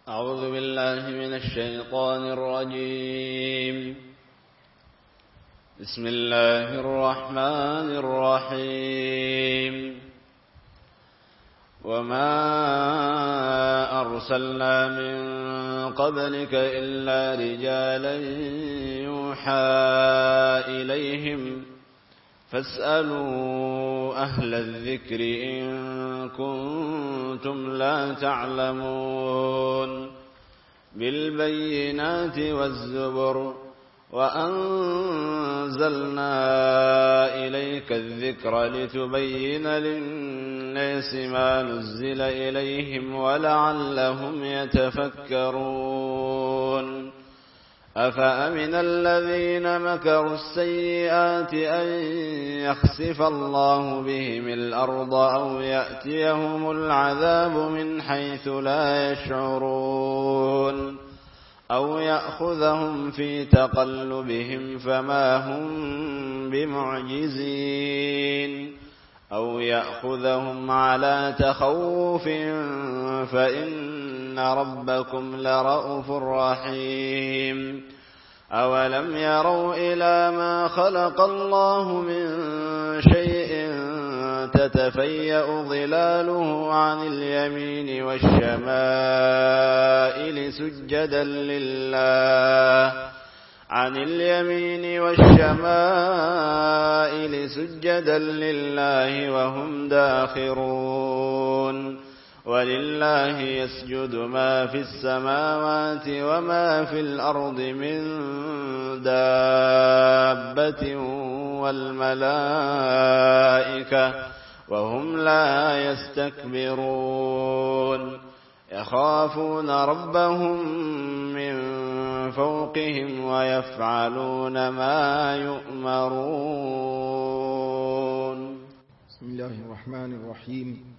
أعوذ بالله من الشيطان الرجيم. بسم الله الرحمن الرحيم. وما أرسلنا من قبلك إلا رجالا يوحى إليهم فاسألوا أهل الذكر إن كنتم لا تعلمون. بالبينات والزبر وأنزلنا إليك الذكر لتبين للناس ما نزل إليهم ولعلهم يتفكرون. أفأمن الذين مكروا السيئات أن يخسف الله بهم الأرض أو يأتيهم العذاب من حيث لا يشعرون أو يأخذهم في تقلبهم فما هم بمعجزين أو يأخذهم على تخوف فإن ربكم لرءوف رحيم. أولم يروا إلى ما خلق الله من شيء تتفيأ ظلاله عن اليمين والشمائل سجدا لله وهم داخرون. ولله يسجد ما في السماوات وما في الأرض من دابة والملائكة وهم لا يستكبرون. يخافون ربهم من فوقهم ويفعلون ما يؤمرون. بسم الله الرحمن الرحيم.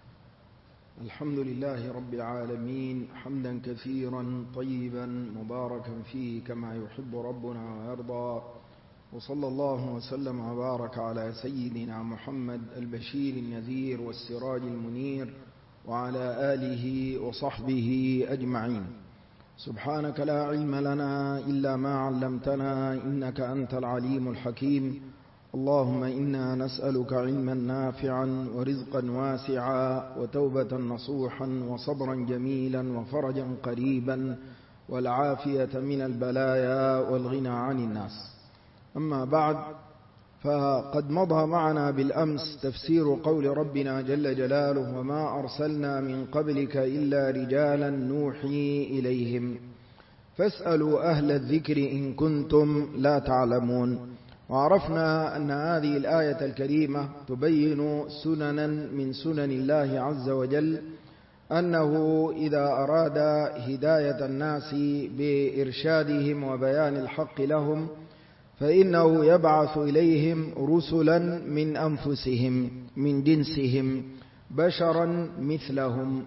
الحمد لله رب العالمين حمدا كثيرا طيبا مباركا فيه كما يحب ربنا ويرضى، وصلى الله وسلم وبارك على سيدنا محمد البشير النذير والسراج المنير وعلى آله وصحبه أجمعين. سبحانك لا علم لنا إلا ما علمتنا إنك أنت العليم الحكيم. اللهم إنا نسألك علما نافعا ورزقا واسعا وتوبة نصوحا وصبرا جميلا وفرجا قريبا والعافية من البلايا والغنى عن الناس. أما بعد، فقد مضى معنا بالأمس تفسير قول ربنا جل جلاله: وما أرسلنا من قبلك إلا رجالا نوحي إليهم فاسألوا أهل الذكر إن كنتم لا تعلمون. وعرفنا أن هذه الآية الكريمة تبين سننا من سنن الله عز وجل، أنه إذا أراد هداية الناس بإرشادهم وبيان الحق لهم فإنه يبعث إليهم رسلا من أنفسهم من جنسهم بشرا مثلهم.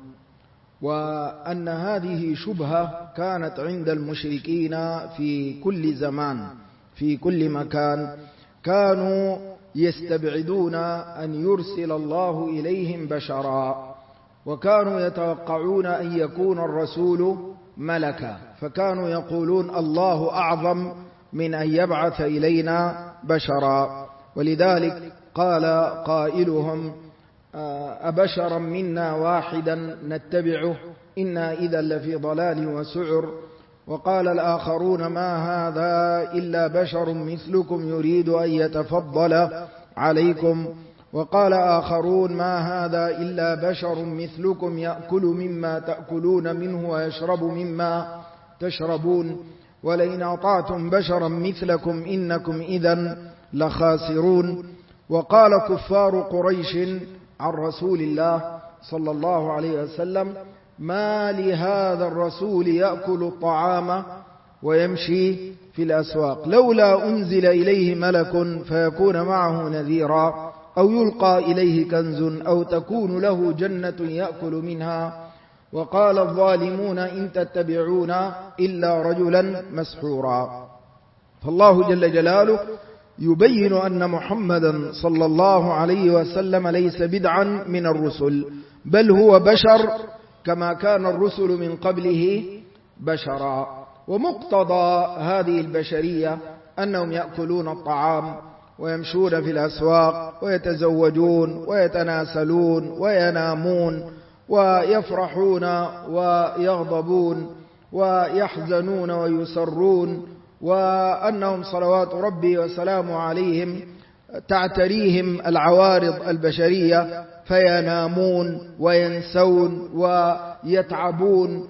وأن هذه شبهة كانت عند المشركين في كل زمان في كل مكان، كانوا يستبعدون أن يرسل الله إليهم بشرا، وكانوا يتوقعون أن يكون الرسول ملكا، فكانوا يقولون الله أعظم من أن يبعث إلينا بشرا. ولذلك قال قائلهم: أبشرا منا واحدا نتبعه إنا إذا لفي ضلال وسعر. وقال الآخرون: ما هذا إلا بشر مثلكم يريد أن يتفضل عليكم. وقال آخرون: ما هذا إلا بشر مثلكم يأكل مما تأكلون منه ويشرب مما تشربون، ولئن أطعتم بشرا مثلكم إنكم إذا لخاسرون. وقال كفار قريش عن رسول الله صلى الله عليه وسلم: ما لهذا الرسول يأكل الطعام ويمشي في الأسواق، لولا أنزل إليه ملك فيكون معه نذيرا أو يلقى إليه كنز أو تكون له جنة يأكل منها. وقال الظالمون إن تتبعون إلا رجلا مسحورا. فالله جل جلاله يبين أن محمدا صلى الله عليه وسلم ليس بدعا من الرسل، بل هو بشر كما كان الرسل من قبله بشرا. ومقتضى هذه البشرية أنهم يأكلون الطعام ويمشون في الأسواق ويتزوجون ويتناسلون وينامون ويفرحون ويغضبون ويحزنون ويسرون، وأنهم صلوات ربي وسلامه عليهم تعتريهم العوارض البشرية فينامون وينسون ويتعبون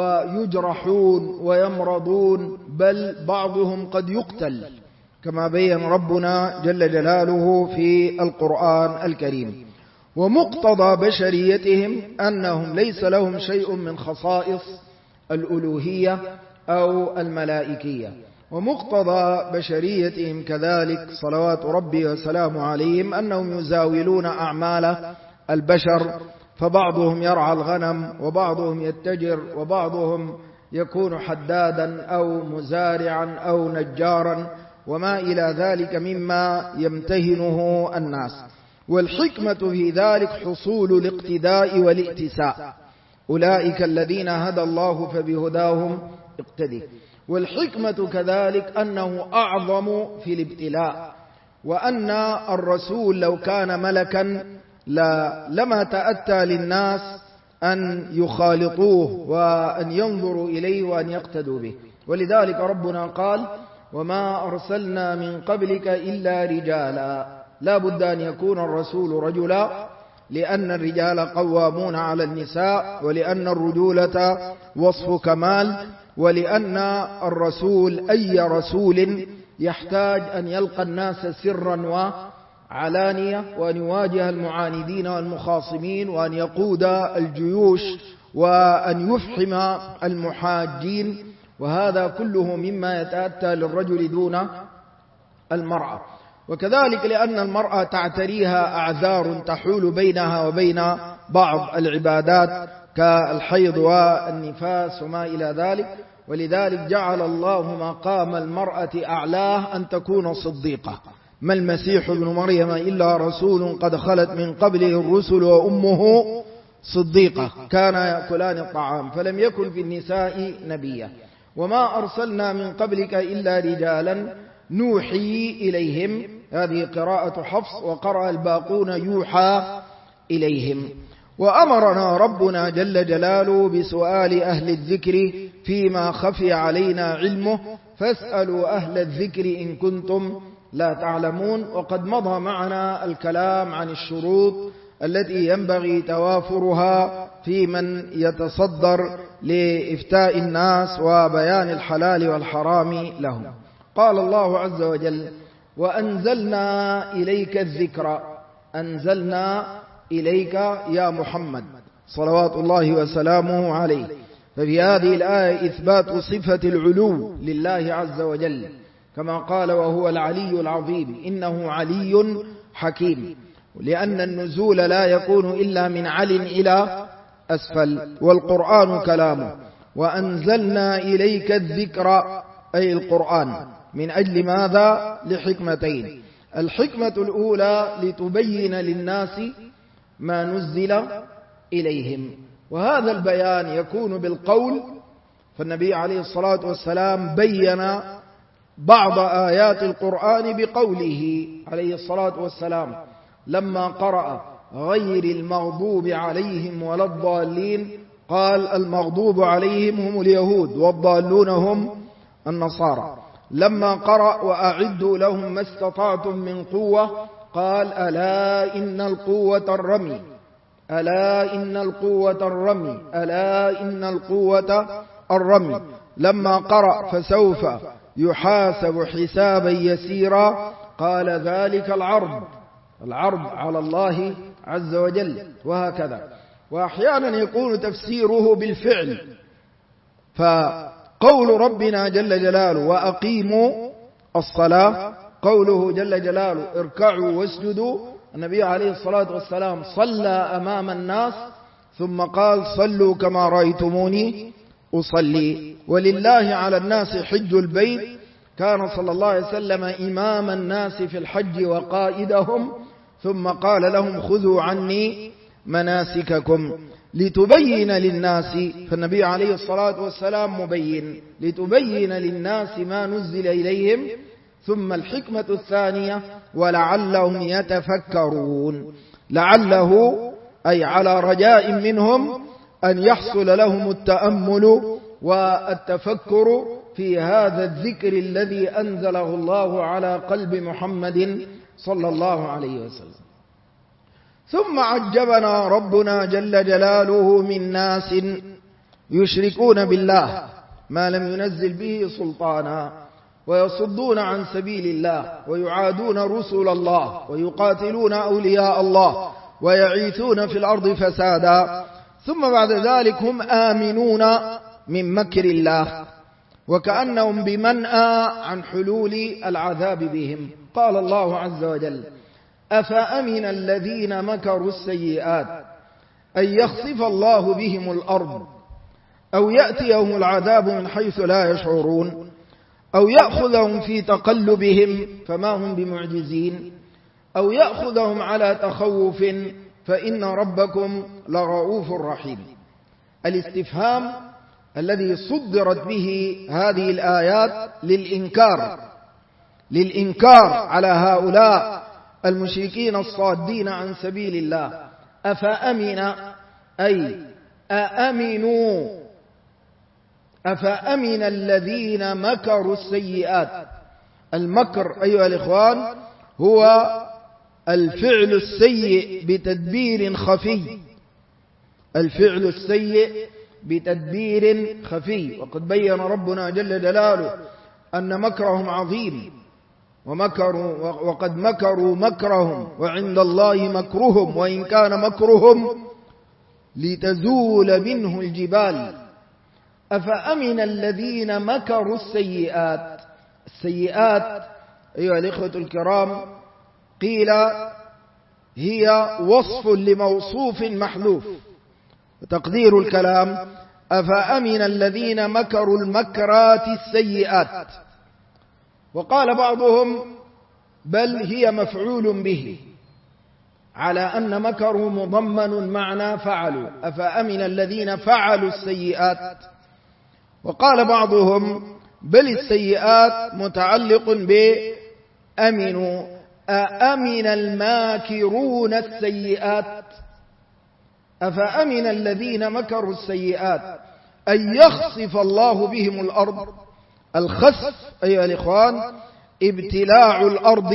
ويجرحون ويمرضون، بل بعضهم قد يقتل كما بين ربنا جل جلاله في القرآن الكريم. ومقتضى بشريتهم أنهم ليس لهم شيء من خصائص الألوهية أو الملائكية. ومقتضى بشريتهم كذلك صلوات ربي وسلامه عليهم أنهم يزاولون أعمال البشر، فبعضهم يرعى الغنم وبعضهم يتجر وبعضهم يكون حدادا أو مزارعا أو نجارا وما إلى ذلك مما يمتهنه الناس. والحكمة في ذلك حصول الاقتداء والائتساء، أولئك الذين هدى الله فبهداهم اقتدي. والحكمة كذلك أنه أعظم في الابتلاء، وأن الرسول لو كان ملكا لما تأتى للناس أن يخالطوه وأن ينظروا إليه وأن يقتدوا به. ولذلك ربنا قال: وما أرسلنا من قبلك إلا رجالا. لا بد أن يكون الرسول رجلا، لأن الرجال قوامون على النساء، ولأن الرجولة وصف كمال، ولأن الرسول أي رسول يحتاج أن يلقى الناس سرا وعلانية، وأن يواجه المعاندين والمخاصمين، وأن يقود الجيوش، وأن يفحم المحاجين، وهذا كله مما يتأتى للرجل دون المرأة. وكذلك لأن المرأة تعتريها أعذار تحول بينها وبين بعض العبادات كالحيض والنفاس وما إلى ذلك. ولذلك جعل الله مقام المرأة أعلاه أن تكون صديقة. ما المسيح ابن مريم إلا رسول قد خلت من قبله الرسل وأمه صديقة كان يأكلان الطعام، فلم يكن في النساء نبيا. وما أرسلنا من قبلك إلا رجالا نوحي إليهم، هذه قراءة حفص، وقرأ الباقون يوحى إليهم. وأمرنا ربنا جل جلاله بسؤال أهل الذكر فيما خفي علينا علمه، فاسألوا أهل الذكر إن كنتم لا تعلمون. وقد مضى معنا الكلام عن الشروط التي ينبغي توافرها في من يتصدر لإفتاء الناس وبيان الحلال والحرام لهم. قال الله عز وجل: وأنزلنا إليك الذكر. أنزلنا إليك يا محمد صلوات الله وسلامه عليه. ففي هذه الآية إثبات صفة العلو لله عز وجل، كما قال: وهو العلي العظيم إنه علي حكيم، لأن النزول لا يكون إلا من عل إلى أسفل، والقرآن كلامه. وأنزلنا إليك الذكر أي القرآن، من أجل ماذا؟ لحكمتين. الحكمة الأولى لتبين للناس ما نزل إليهم، وهذا البيان يكون بالقول، فالنبي عليه الصلاة والسلام بين بعض آيات القرآن بقوله عليه الصلاة والسلام لما قرأ غير المغضوب عليهم ولا الضالين قال: المغضوب عليهم هم اليهود والضالون هم النصارى. لما قرأ وأعدوا لهم ما استطعتم من قوة قال: ألا إن القوة الرمي، ألا إن القوة الرمي، ألا إن القوة الرمي. لما قرأ فسوف يحاسب حسابا يسيرا قال: ذلك العرض على الله عز وجل. وهكذا. وأحيانا يكون تفسيره بالفعل، فقول ربنا جل جلاله: وأقيموا الصلاة، قوله جل جلاله: اركعوا واسجدوا. النبي عليه الصلاة والسلام صلى أمام الناس ثم قال: صلوا كما رأيتموني أصلي. ولله على الناس حج البيت، كان صلى الله عليه وسلم إمام الناس في الحج وقائدهم، ثم قال لهم: خذوا عني مناسككم. لتبين للناس، فالنبي عليه الصلاة والسلام مبين لتبين للناس ما نزل إليهم. ثم الحكمة الثانية ولعلهم يتفكرون، لعله أي على رجاء منهم أن يحصل لهم التأمل والتفكر في هذا الذكر الذي أنزله الله على قلب محمد صلى الله عليه وسلم. ثم عجبنا ربنا جل جلاله من ناس يشركون بالله ما لم ينزل به سلطانا، ويصدون عن سبيل الله، ويعادون رسل الله، ويقاتلون أولياء الله، ويعيثون في الأرض فسادا، ثم بعد ذلك هم آمنون من مكر الله، وكأنهم بمنأى عن حلول العذاب بهم. قال الله عز وجل: أفأمن الذين مكروا السيئات أن يخسف الله بهم الأرض أو يأتيهم العذاب من حيث لا يشعرون أو يأخذهم في تقلبهم فما هم بمعجزين أو يأخذهم على تخوف فإن ربكم لرؤوف رحيم. الاستفهام الذي صدرت به هذه الآيات للإنكار على هؤلاء المشركين الصادين عن سبيل الله. أفأمن أي أفأمن الذين مكروا السيئات. المكر أيها الإخوان هو الفعل السيء بتدبير خفي، الفعل السيء بتدبير خفي. وقد بين ربنا جل جلاله أن مكرهم عظيم، وقد مكروا مكرهم وعند الله مكرهم وإن كان مكرهم لتزول منه الجبال. أفأمن الذين مكروا السيئات. السيئات أيها الإخوة الكرام قيل هي وصف لموصوف محذوف، وتقدير الكلام: أفأمن الذين مكروا المكرات السيئات. وقال بعضهم بل هي مفعول به، على أن مكروا مضمن معنى فعلوا، أفأمن الذين فعلوا السيئات. وقال بعضهم بل السيئات متعلق بأمنوا، أأمن الماكرون السيئات. أفأمن الذين مكروا السيئات أن يخسف الله بهم الأرض. الخسف أيها الإخوان ابتلاع الأرض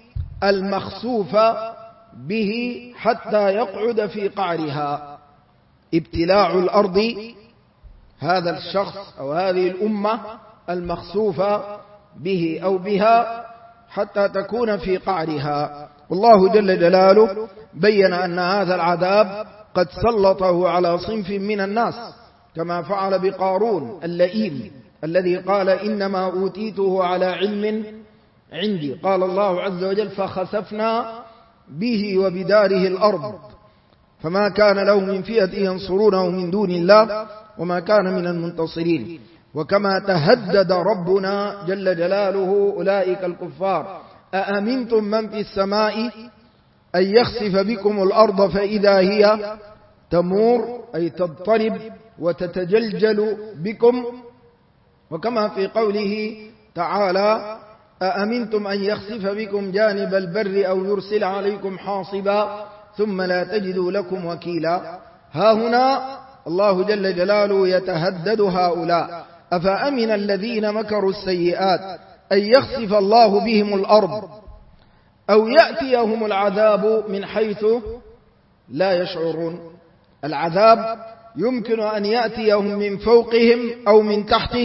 المخسوفة به حتى يقعد في قعرها. ابتلاع الأرض هذا الشخص أو هذه الأمة المخسوفة به أو بها حتى تكون في قعرها. والله جل جلاله بين أن هذا العذاب قد سلطه على صنف من الناس، كما فعل بقارون اللئيم الذي قال إنما أوتيته على علم عندي. قال الله عز وجل فخسفنا به وبداره الأرض فما كان له من فئة ينصرونه من دون الله وما كان من المنتصرين. وكما تهدد ربنا جل جلاله أولئك الكفار: أأمنتم من في السماء أن يخسف بكم الأرض فإذا هي تمور، أي تضطرب وتتجلجل بكم. وكما في قوله تعالى: أأمنتم أن يخسف بكم جانب البر أو يرسل عليكم حاصبا ثم لا تجدوا لكم وكيلا. ها هنا الله جل جلاله يتهدد هؤلاء: أفأمن الذين مكروا السيئات أن يخسف الله بهم الأرض أو يأتيهم العذاب من حيث لا يشعرون. العذاب يمكن أن يأتيهم من فوقهم أو من تحت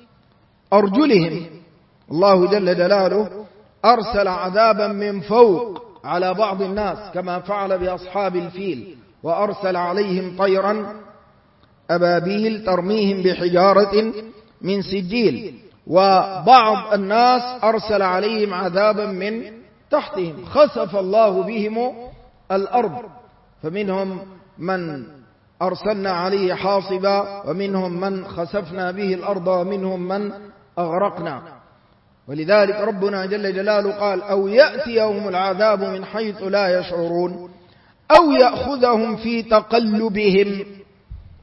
أرجلهم. الله جل جلاله أرسل عذابا من فوق على بعض الناس كما فعل بأصحاب الفيل، وأرسل عليهم طيرا أبابيل ترميهم بحجارة من سجيل. وبعض الناس أرسل عليهم عذابا من تحتهم، خسف الله بهم الأرض، فمنهم من أرسلنا عليه حاصبا ومنهم من خسفنا به الأرض ومنهم من أغرقنا. ولذلك ربنا جل جلاله قال: أو يأتيهم العذاب من حيث لا يشعرون أو يأخذهم في تقلبهم.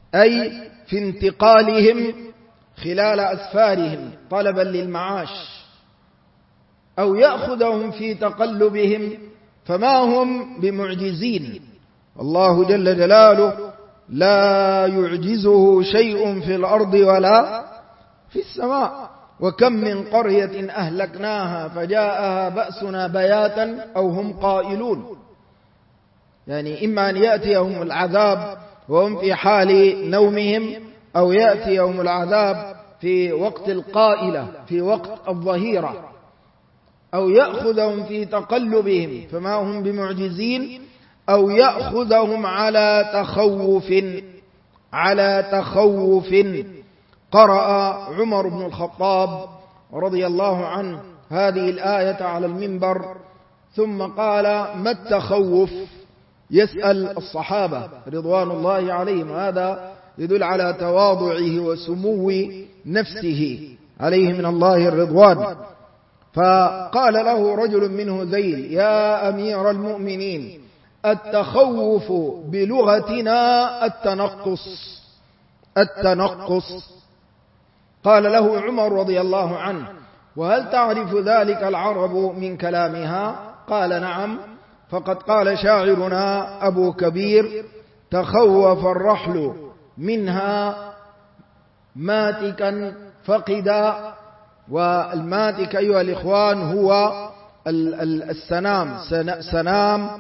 أي في انتقالهم خلال أسفارهم طلبا للمعاش، أو يأخذهم في تقلبهم فما هم بمعجزين. الله جل جلاله لا يعجزه شيء في الأرض ولا في السماء. وكم من قرية أهلكناها فجاءها بأسنا بياتا أو هم قائلون، يعني إما أن يأتيهم العذاب وهم في حال نومهم، أو يأتيهم العذاب في وقت القائلة في وقت الظهيرة، أو يأخذهم في تقلبهم فما هم بمعجزين، أو يأخذهم على تخوف. قرأ عمر بن الخطاب رضي الله عنه هذه الآية على المنبر ثم قال: ما التخوف؟ يسأل الصحابة رضوان الله عليهم. هذا يدل على تواضعه وسمو نفسه عليه من الله الرضوان. فقال له رجل من هذيل: يا أمير المؤمنين، التخوف بلغتنا التنقص. قال له عمر رضي الله عنه: وهل تعرف ذلك العرب من كلامها؟ قال: نعم، فقد قال شاعرنا أبو كبير: تخوف الرحل منها ماتكا فقدا. والماتك أيها الإخوان هو سنام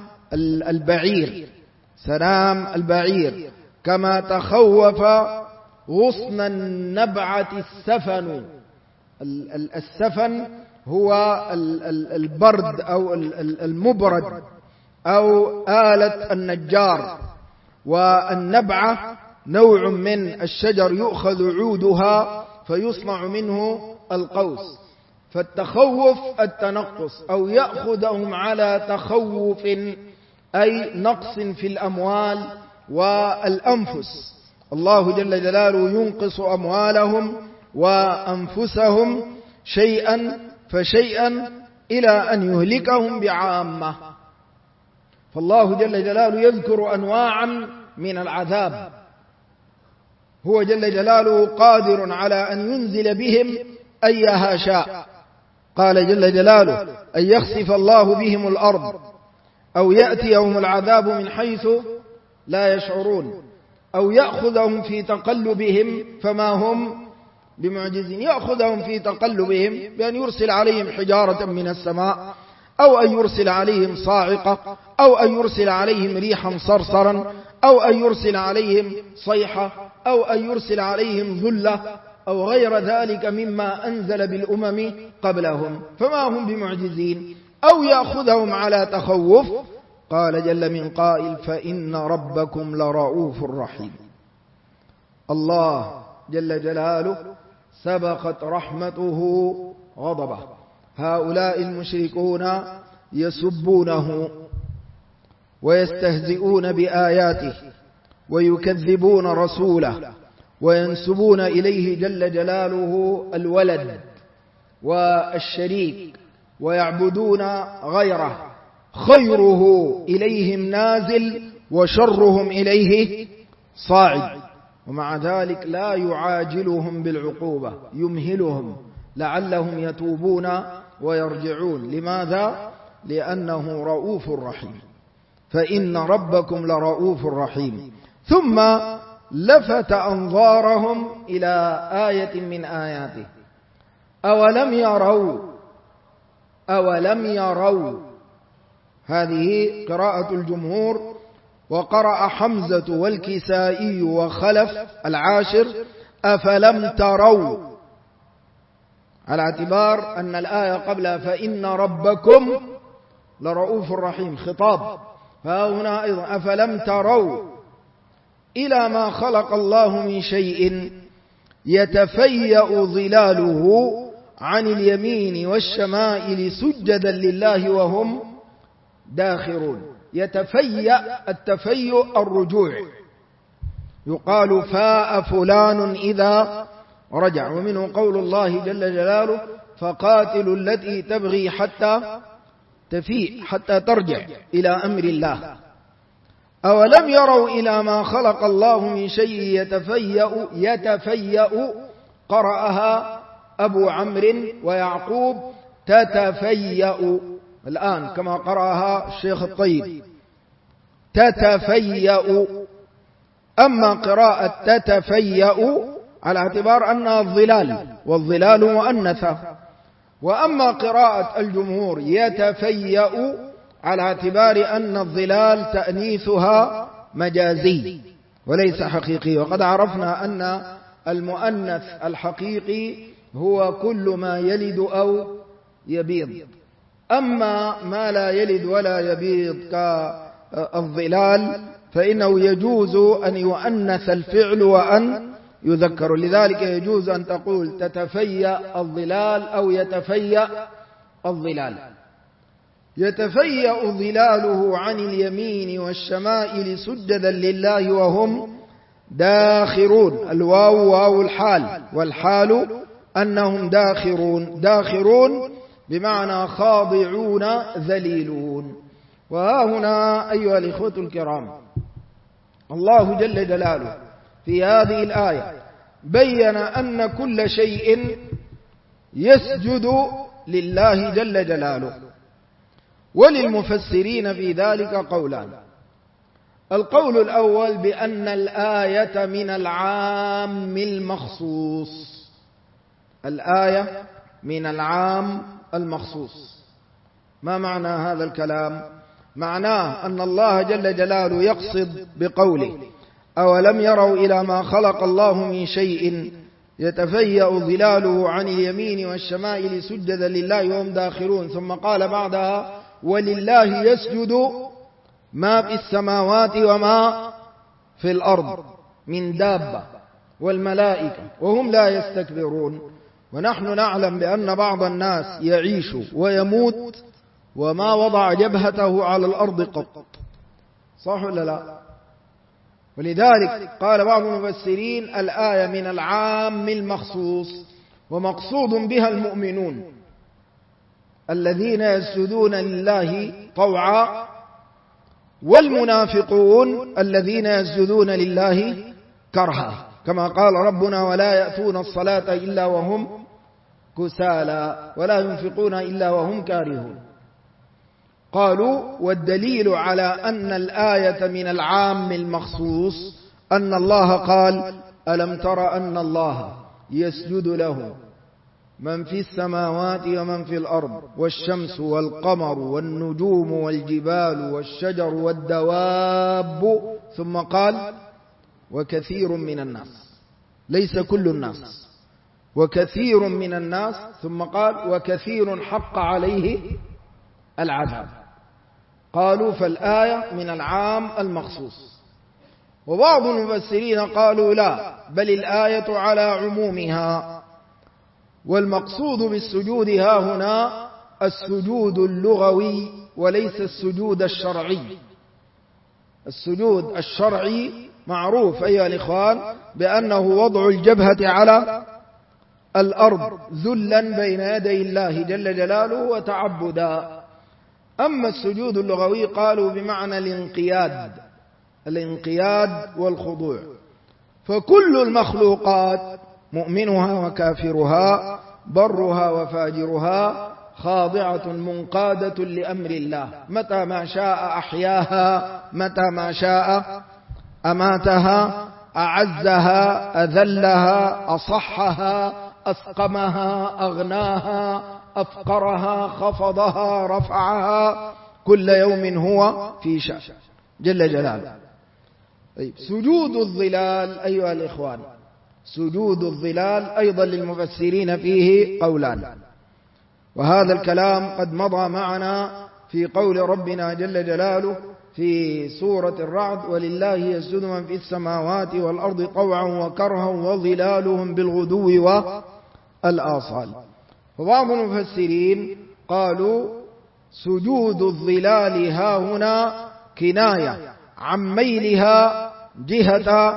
البعير، كما تخوف غصن النبعة السفن. السفن هو البرد أو المبرد أو آلة النجار، والنبعة نوع من الشجر يؤخذ عودها فيصنع منه القوس. فالتخوف التنقص، أو يأخذهم على تخوف أي نقص في الأموال والأنفس. الله جل جلاله ينقص أموالهم وأنفسهم شيئا فشيئا إلى أن يهلكهم بعامة. فالله جل جلاله يذكر أنواعا من العذاب، هو جل جلاله قادر على أن ينزل بهم أيها شاء. قال جل جلاله: أن يخسف الله بهم الأرض أو يأتيهم العذاب من حيث لا يشعرون، أو يأخذهم في تقلبهم فما هم بمعجزين. يأخذهم في تقلبهم بأن يرسل عليهم حجارة من السماء، أو أن يرسل عليهم صاعقة، أو أن يرسل عليهم ريحا صرصرا، أو أن يرسل عليهم صيحة، أو أن يرسل عليهم ذلة، أو غير ذلك مما أنزل بالأمم قبلهم فما هم بمعجزين، أو يأخذهم على تخوف. قال جل من قائل: فإن ربكم لرؤوف رحيم. الله جل جلاله سبقت رحمته غضبه. هؤلاء المشركون يسبونه ويستهزئون بآياته ويكذبون رسوله وينسبون إليه جل جلاله الولد والشريك ويعبدون غيره. خيره إليهم نازل وشرهم إليه صاعد، ومع ذلك لا يعاجلهم بالعقوبة، يمهلهم لعلهم يتوبون ويرجعون. لماذا؟ لأنه رؤوف رحيم. فإن ربكم لرؤوف رحيم. ثم لفت أنظارهم إلى آية من آياته: أولم يروا. هذه قراءة الجمهور، وقرأ حمزة والكسائي وخلف العاشر: أفلم تروا، على اعتبار أن الآية قبلها فإن ربكم لرؤوف رحيم خطاب. فهنا أيضا أفلم تروا إلى ما خلق الله من شيء يتفيأ ظلاله عن اليمين والشمائل سجدا لله وهم داخرون. يتفيأ، التفيؤ الرجوع، يقال فاء فلان إذا رجع. ومنه قول الله جل جلاله: فقاتلوا التي تبغي حتى تفيء، حتى ترجع إلى أمر الله. أولم يروا إلى ما خلق الله من شيء يتفيأ قرأها أبو عمرو ويعقوب تتفيأ، الآن كما قرأها الشيخ الطيب تتفيأ. أما قراءة تتفيأ على اعتبار أنها الظلال والظلال مؤنثة، وأما قراءة الجمهور يتفيأ على اعتبار أن الظلال تأنيثها مجازي وليس حقيقي. وقد عرفنا أن المؤنث الحقيقي هو كل ما يلد أو يبيض، أما ما لا يلد ولا يبيض كالظلال فإنه يجوز أن يؤنث الفعل وأن يذكر، لذلك يجوز أن تقول تتفيأ الظلال أو يتفيأ الظلال. يتفيأ ظلاله عن اليمين والشمائل سجدا لله وهم داخرون، الواو واو الحال، والحال أنهم داخرون بمعنى خاضعون ذليلون. وها هنا أيها الإخوة الكرام الله جل جلاله في هذه الآية بين أن كل شيء يسجد لله جل جلاله، وللمفسرين في ذلك قولان. القول الأول بأن الآية من العام المخصوص، الآية من العام المخصوص. ما معنى هذا الكلام؟ معناه أن الله جل جلاله يقصد بقوله أولم يروا إلى ما خلق الله من شيء يتفيأ ظلاله عن اليمين والشمائل سجدا لله وهم داخرون، ثم قال بعدها ولله يسجد ما في السماوات وما في الأرض من دابة والملائكة وهم لا يستكبرون. ونحن نعلم بأن بعض الناس يعيش ويموت وما وضع جبهته على الأرض قط، صح ولا لا؟ ولذلك قال بعض المفسرين الآية من العام المخصوص، ومقصود بها المؤمنون الذين يسجدون لله طوعا، والمنافقون الذين يسجدون لله كرها، كما قال ربنا ولا يأتون الصلاة إلا وهم كسالى ولا ينفقون إلا وهم كارهون. قالوا والدليل على أن الآية من العام المخصوص أن الله قال ألم تر أن الله يسجد له من في السماوات ومن في الأرض والشمس والقمر والنجوم والجبال والشجر والدواب، ثم قال وكثير من الناس، ليس كل الناس، وكثير من الناس، ثم قال وكثير حق عليه العذاب. قالوا فالآية من العام المخصوص. وبعض المفسرين قالوا لا، بل الآية على عمومها، والمقصود بالسجود ها هنا السجود اللغوي وليس السجود الشرعي. السجود الشرعي معروف أيها الإخوان بأنه وضع الجبهة على الأرض ذلا بين يدي الله جل جلاله وتعبدا. أما السجود اللغوي قالوا بمعنى الانقياد والخضوع. فكل المخلوقات مؤمنها وكافرها برها وفاجرها خاضعة منقادة لأمر الله، متى ما شاء أحياها، متى ما شاء أماتها، أعزها أذلها، أصحها أسقمها، أغناها أفقرها، خفضها رفعها، كل يوم هو في شأن جل جلاله. طيب سجود الظلال أيها الإخوان، سجود الظلال أيضا للمفسرين فيه قولان، وهذا الكلام قد مضى معنا في قول ربنا جل جلاله في سورة الرعد ولله يسجد من في السماوات والأرض طوعا وكرها وظلالهم بالغدو والآصال. وبعض المفسرين قالوا سجود الظلال ها هنا كناية عن ميلها جهة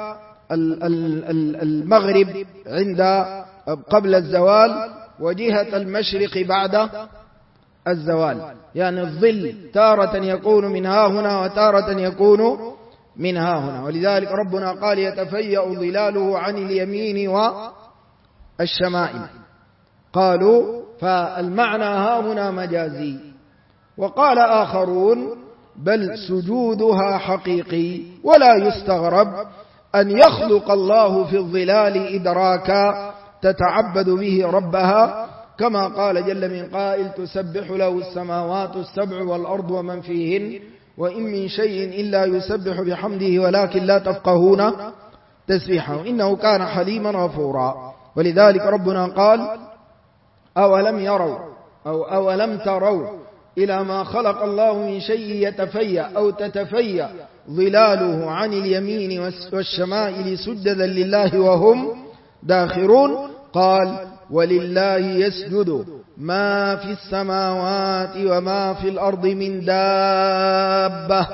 المغرب عند قبل الزوال وجهة المشرق بعد الزوال، يعني الظل تارة يكون من ها هنا وتارة يكون من ها هنا. ولذلك ربنا قال يتفيأ ظلاله عن اليمين والشمائل. قالوا فالمعنى ها هنا مجازي. وقال آخرون بل سجودها حقيقي، ولا يستغرب أن يخلق الله في الظلال إدراكا تتعبد به ربها، كما قال جل من قائل تسبح له السماوات السبع والأرض ومن فيهن وإن من شيء إلا يسبح بحمده ولكن لا تفقهون تسبيحه إنه كان حليما غفورا. ولذلك ربنا قال أولم يروا أو أولم تروا إلى ما خلق الله من شيء يتفيأ أو تتفيأ ظلاله عن اليمين والشمائل سجدا لله وهم داخرون. قال ولله يسجد ما في السماوات وما في الأرض من دابة.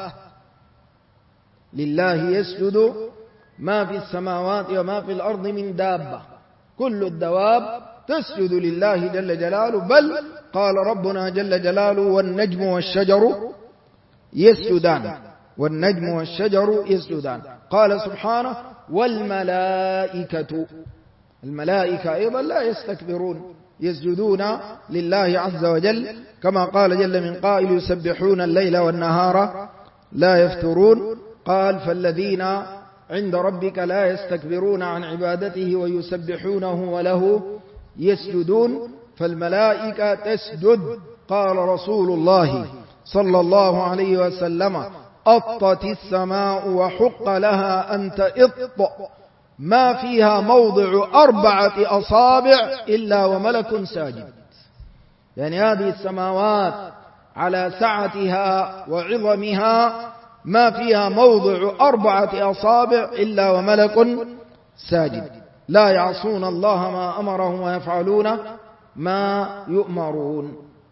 لله يسجد ما في السماوات وما في الأرض من دابة، كل الدواب تسجد لله جل جلاله. بل قال ربنا جل جلاله والنجم والشجر يسجدان، والنجم والشجر يسجدان. قال سبحانه والملائكة، الملائكة أيضا لا يستكبرون، يسجدون لله عز وجل، كما قال جل من قائل يسبحون الليل والنهار لا يفترون. قال فالذين عند ربك لا يستكبرون عن عبادته ويسبحونه وله يسجدون. فالملائكة تسجد. قال رسول الله صلى الله عليه وسلم أطت السماء وحق لها أن تئط ما فيها موضع 4 أصابع إلا وملك ساجد. يعني هذه السماوات على سعتها وعظمها ما فيها موضع 4 أصابع إلا وملك ساجد، لا يعصون الله ما أمرهم ويفعلون ما يؤمرون.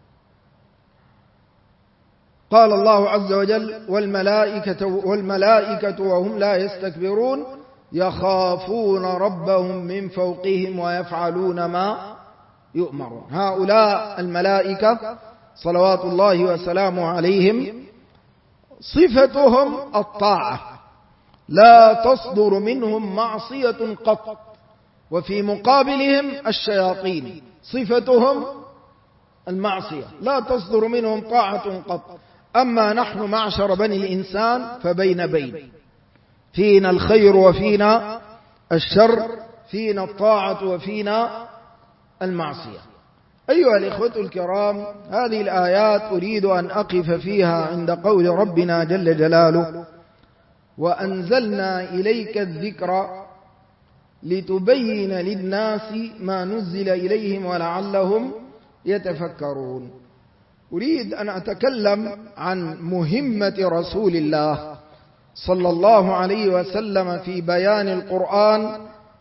قال الله عز وجل والملائكة وهم لا يستكبرون يخافون ربهم من فوقهم ويفعلون ما يؤمرون. هؤلاء الملائكة صلوات الله وسلامه عليهم صفتهم الطاعة، لا تصدر منهم معصية قط. وفي مقابلهم الشياطين صفتهم المعصية، لا تصدر منهم طاعة قط. أما نحن معشر بني الإنسان فبين بين، فينا الخير وفينا الشر، فينا الطاعة وفينا المعصية. أيها الإخوة الكرام، هذه الآيات أريد أن أقف فيها عند قول ربنا جل جلاله وأنزلنا إليك الذكر لتبين للناس ما نزل إليهم ولعلهم يتفكرون. أريد أن أتكلم عن مهمة رسول الله صلى الله عليه وسلم في بيان القرآن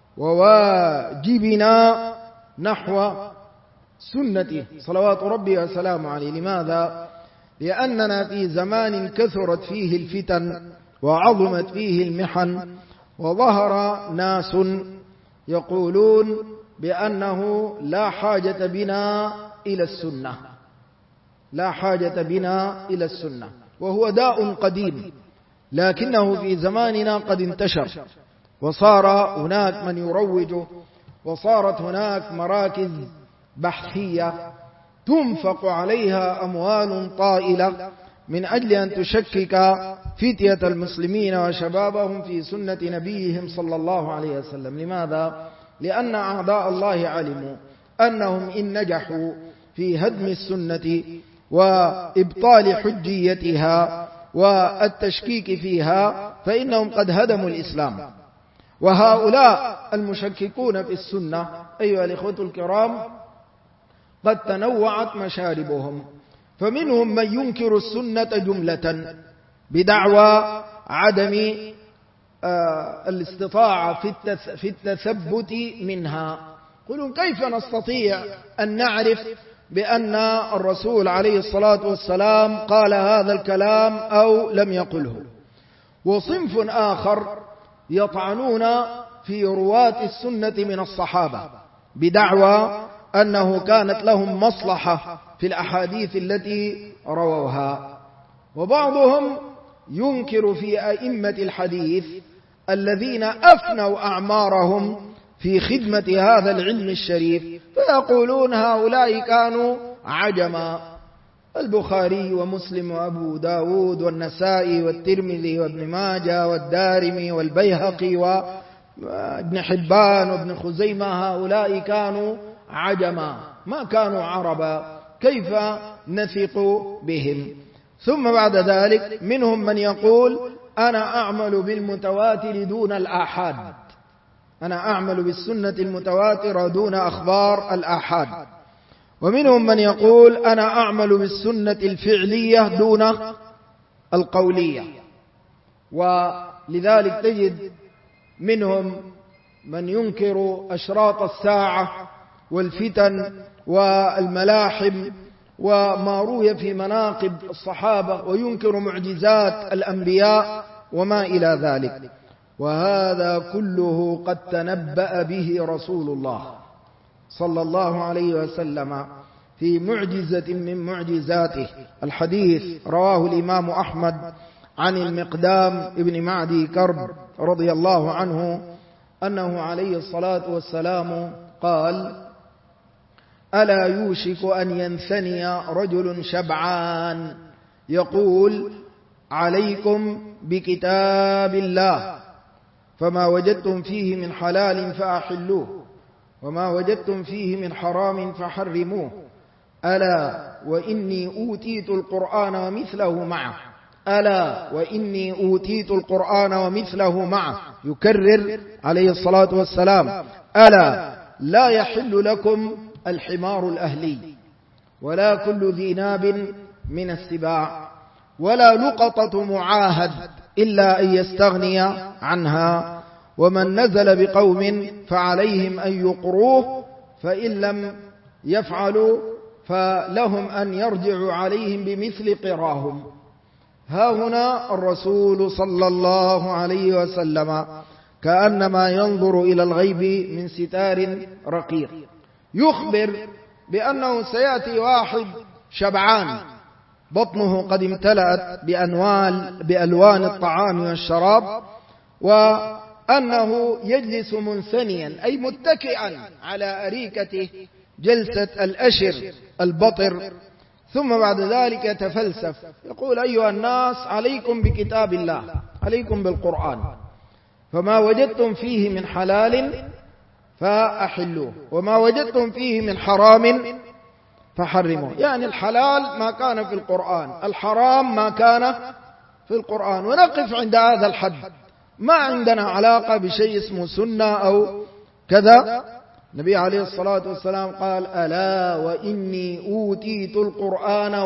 وواجبنا نحو سنته صلوات ربي وسلامه عليه. لماذا؟ لأننا في زمان كثرت فيه الفتن وعظمت فيه المحن، وظهر ناس يقولون بأنه لا حاجة بنا إلى السنة، لا حاجة بنا إلى السنة، وهو داء قديم لكنه في زماننا قد انتشر، وصار هناك من يروجه، وصارت هناك مراكز بحثية تنفق عليها أموال طائلة من أجل أن تشكك فتية المسلمين وشبابهم في سنة نبيهم صلى الله عليه وسلم. لماذا؟ لأن أعداء الله علموا أنهم إن نجحوا في هدم السنة وإبطال حجيتها والتشكيك فيها فإنهم قد هدموا الإسلام. وهؤلاء المشككون في السنة أيها الإخوة الكرام قد تنوعت مشاربهم، فمنهم من ينكر السنة جملة بدعوى عدم الاستطاعة في التثبت منها. قلوا كيف نستطيع أن نعرف بأن الرسول عليه الصلاة والسلام قال هذا الكلام أو لم يقله؟ وصنف آخر يطعنون في رواة السنة من الصحابة بدعوى أنه كانت لهم مصلحة في الأحاديث التي رووها. وبعضهم ينكر في أئمة الحديث الذين أفنوا أعمارهم في خدمة هذا العلم الشريف، فيقولون هؤلاء كانوا عجما. البخاري ومسلم وأبو داود والنسائي والترمذي وابن ماجه والدارمي والبيهقي وابن حبان وابن خزيمة، هؤلاء كانوا عجما ما كانوا عربا، كيف نثق بهم؟ ثم بعد ذلك منهم من يقول أنا أعمل بالمتواتر دون الآحاد، أنا أعمل بالسنة المتواترة دون أخبار الآحاد. ومنهم من يقول أنا أعمل بالسنة الفعلية دون القولية. ولذلك تجد منهم من ينكر أشراط الساعة والفتن والملاحم وما روي في مناقب الصحابة، وينكر معجزات الأنبياء وما إلى ذلك. وهذا كله قد تنبأ به رسول الله صلى الله عليه وسلم في معجزة من معجزاته. الحديث رواه الإمام أحمد عن المقدام ابن معدي كرب رضي الله عنه أنه عليه الصلاة والسلام قال: ألا يوشك أن ينثني رجل شبعان يقول عليكم بكتاب الله فما وجدتم فيه من حلال فأحلوه وما وجدتم فيه من حرام فحرموه، ألا وإني أوتيت القرآن ومثله معه، ألا وإني أوتيت القرآن ومثله معه، يكرر عليه الصلاة والسلام: ألا لا يحل لكم الحمار الأهلي ولا كل ذي ناب من السباع ولا لقطة معاهد إلا أن يستغني عنها، ومن نزل بقوم فعليهم أن يقروه فإن لم يفعلوا فلهم أن يرجعوا عليهم بمثل قراهم. ها هنا الرسول صلى الله عليه وسلم كأنما ينظر إلى الغيب من ستار رقيق، يخبر بأنه سيأتي واحد شبعان بطنه قد امتلأت بألوان الطعام والشراب، وأنه يجلس منثنيا أي متكئا على أريكته جلسة الأشر البطر، ثم بعد ذلك يتفلسف يقول: أيها الناس عليكم بكتاب الله، عليكم بالقرآن، فما وجدتم فيه من حلال فأحلوه وما وجدتم فيه من حرام فحرموه. يعني الحلال ما كان في القرآن، الحرام ما كان في القرآن، ونقف عند هذا الحد، ما عندنا علاقة بشيء اسمه سنة أو كذا. النبي عليه الصلاة والسلام قال: ألا وإني أوتيت القرآن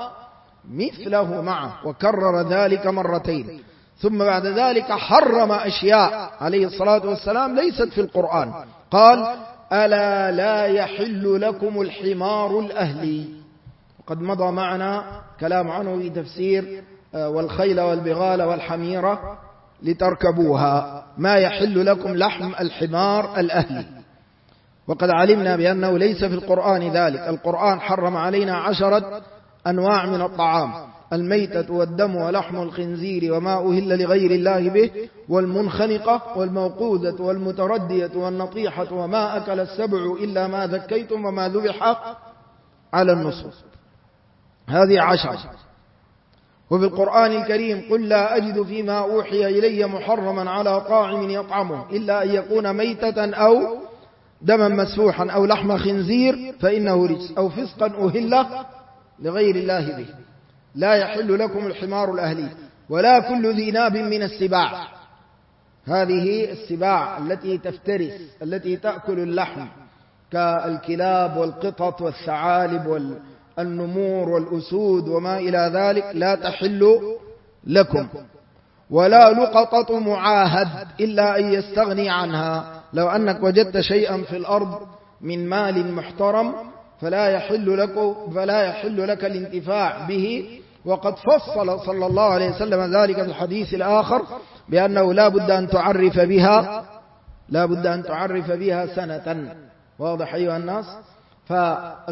ومثله معه، وكرر ذلك مرتين. ثم بعد ذلك حرم أشياء عليه الصلاة والسلام ليست في القرآن، قال: ألا لا يحل لكم الحمار الأهلي، وقد مضى معنا كلام عنه في تفسير والخيل والبغال والحميرة لتركبوها، ما يحل لكم لحم الحمار الأهلي. وقد علمنا بأنه ليس في القرآن ذلك، القرآن حرم علينا 10 أنواع من الطعام: الميتة والدم ولحم الخنزير وما أهل لغير الله به والمنخنقة والموقوذة والمتردية والنطيحة وما أكل السبع إلا ما ذكيتم وما ذبح على النصب. هذه 10. وفي القرآن الكريم: قل لا أجد فيما أوحي إلي محرما على طاعم يطعمه إلا أن يكون ميتة أو دما مسفوحا أو لحم خنزير فإنه رجس أو فسقا أهل لغير الله به. لا يحل لكم الحمار الأهلي ولا كل ذي ناب من السباع، هذه السباع التي تفترس التي تأكل اللحم كالكلاب والقطط والثعالب والنمور والأسود وما إلى ذلك، لا تحل لكم. ولا لقطة معاهد إلا أن يستغني عنها، لو أنك وجدت شيئا في الأرض من مال محترم فلا يحل لك الانتفاع به. وقد فصل صلى الله عليه وسلم ذلك في الحديث الآخر بأنه لا بد أن تعرف بها سنة. واضح أيها الناس؟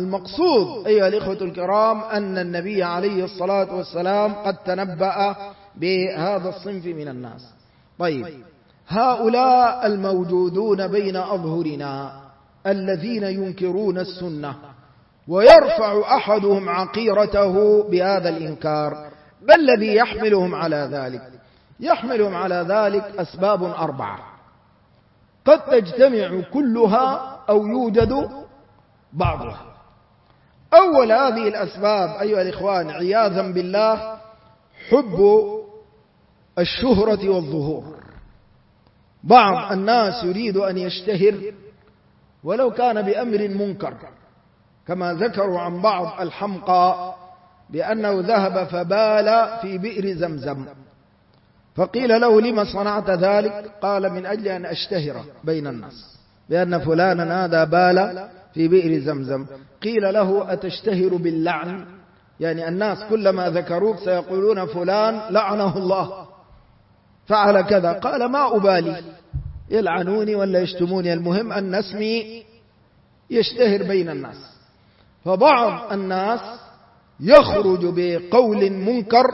فالمقصود أيها الإخوة الكرام أن النبي عليه الصلاة والسلام قد تنبأ بهذا الصنف من الناس. طيب، هؤلاء الموجودون بين أظهرنا الذين ينكرون السنة ويرفع أحدهم عقيرته بهذا الإنكار، ما الذي يحملهم على ذلك؟ يحملهم على ذلك أسباب 4 قد تجتمع كلها أو يوجد بعضها. أول هذه الأسباب أيها الإخوان عياذا بالله حب الشهرة والظهور. بعض الناس يريد أن يشتهر ولو كان بأمر منكر، كما ذكروا عن بعض الحمقى بأنه ذهب فبال في بئر زمزم، فقيل له لما صنعت ذلك؟ قال من أجل أن أشتهر بين الناس بأن فلانا هذا بال في بئر زمزم. قيل له أتشتهر باللعن؟ يعني الناس كلما ذكروك سيقولون فلان لعنه الله فعل كذا. قال ما أبالي يلعنوني ولا يشتموني، المهم أن اسمي يشتهر بين الناس. فبعض الناس يخرج بقول منكر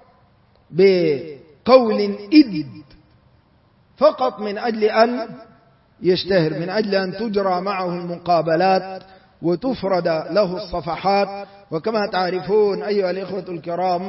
بقول إد فقط من أجل أن يشتهر، من أجل أن تجرى معه المقابلات وتفرد له الصفحات. وكما تعرفون أيها الإخوة الكرام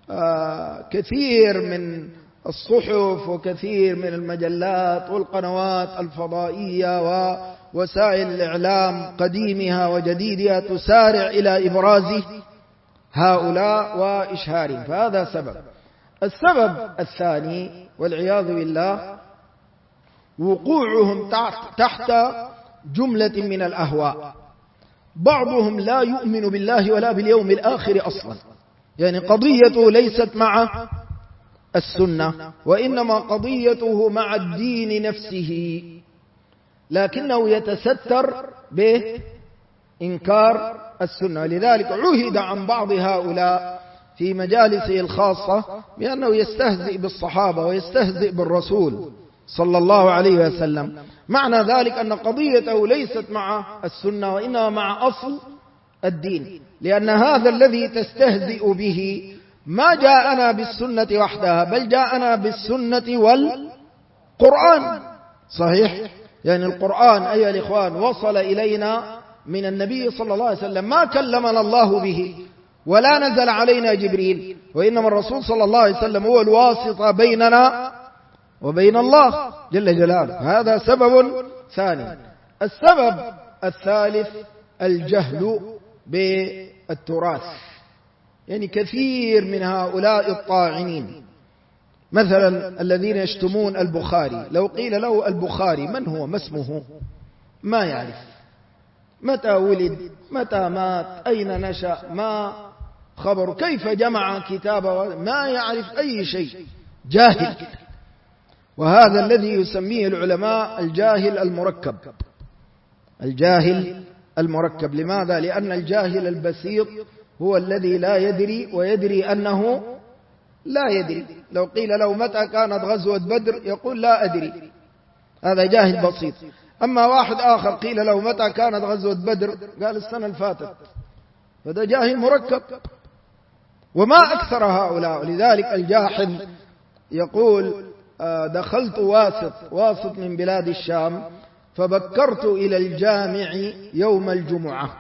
كثير من الصحف وكثير من المجلات والقنوات الفضائية ووسائل الإعلام قديمها وجديدها تسارع إلى إبراز هؤلاء وإشهارهم، فهذا سبب. السبب الثاني والعياذ بالله وقوعهم تحت جملة من الأهواء. بعضهم لا يؤمن بالله ولا باليوم الآخر أصلا، يعني قضيته ليست مع السنة وإنما قضيته مع الدين نفسه، لكنه يتستر بإنكار السنة. لذلك عهد عن بعض هؤلاء في مجالسه الخاصة بأنه يستهزئ بالصحابة ويستهزئ بالرسول صلى الله عليه وسلم. معنى ذلك أن قضيته ليست مع السنة وإنما مع أصل الدين، لأن هذا الذي تستهزئ به ما جاءنا بالسنة وحدها بل جاءنا بالسنة والقرآن. صحيح؟ يعني القرآن أيها الإخوان وصل إلينا من النبي صلى الله عليه وسلم، ما كلمنا الله به ولا نزل علينا جبريل، وإنما الرسول صلى الله عليه وسلم هو الواسطة بيننا وبين الله جل جلاله. هذا سبب ثاني. السبب الثالث الجهل بالتراث. يعني كثير من هؤلاء الطاعنين مثلا الذين يشتمون البخاري، لو قيل له البخاري من هو ما اسمه ما يعرف، متى ولد متى مات أين نشأ ما خبر كيف جمع كتابه، ما يعرف أي شيء، جاهل. وهذا الذي يسميه العلماء الجاهل المركب. الجاهل المركب. لماذا؟ لأن الجاهل البسيط هو الذي لا يدري ويدري أنه لا يدري. لو قيل له متى كانت غزوة بدر يقول لا أدري، هذا جاهل بسيط. أما واحد آخر قيل له متى كانت غزوة بدر قال السنة الفاتت، فده جاهل مركب. وما أكثر هؤلاء. لذلك الجاحظ يقول دخلت واسط من بلاد الشام فبكرت إلى الجامع يوم الجمعة،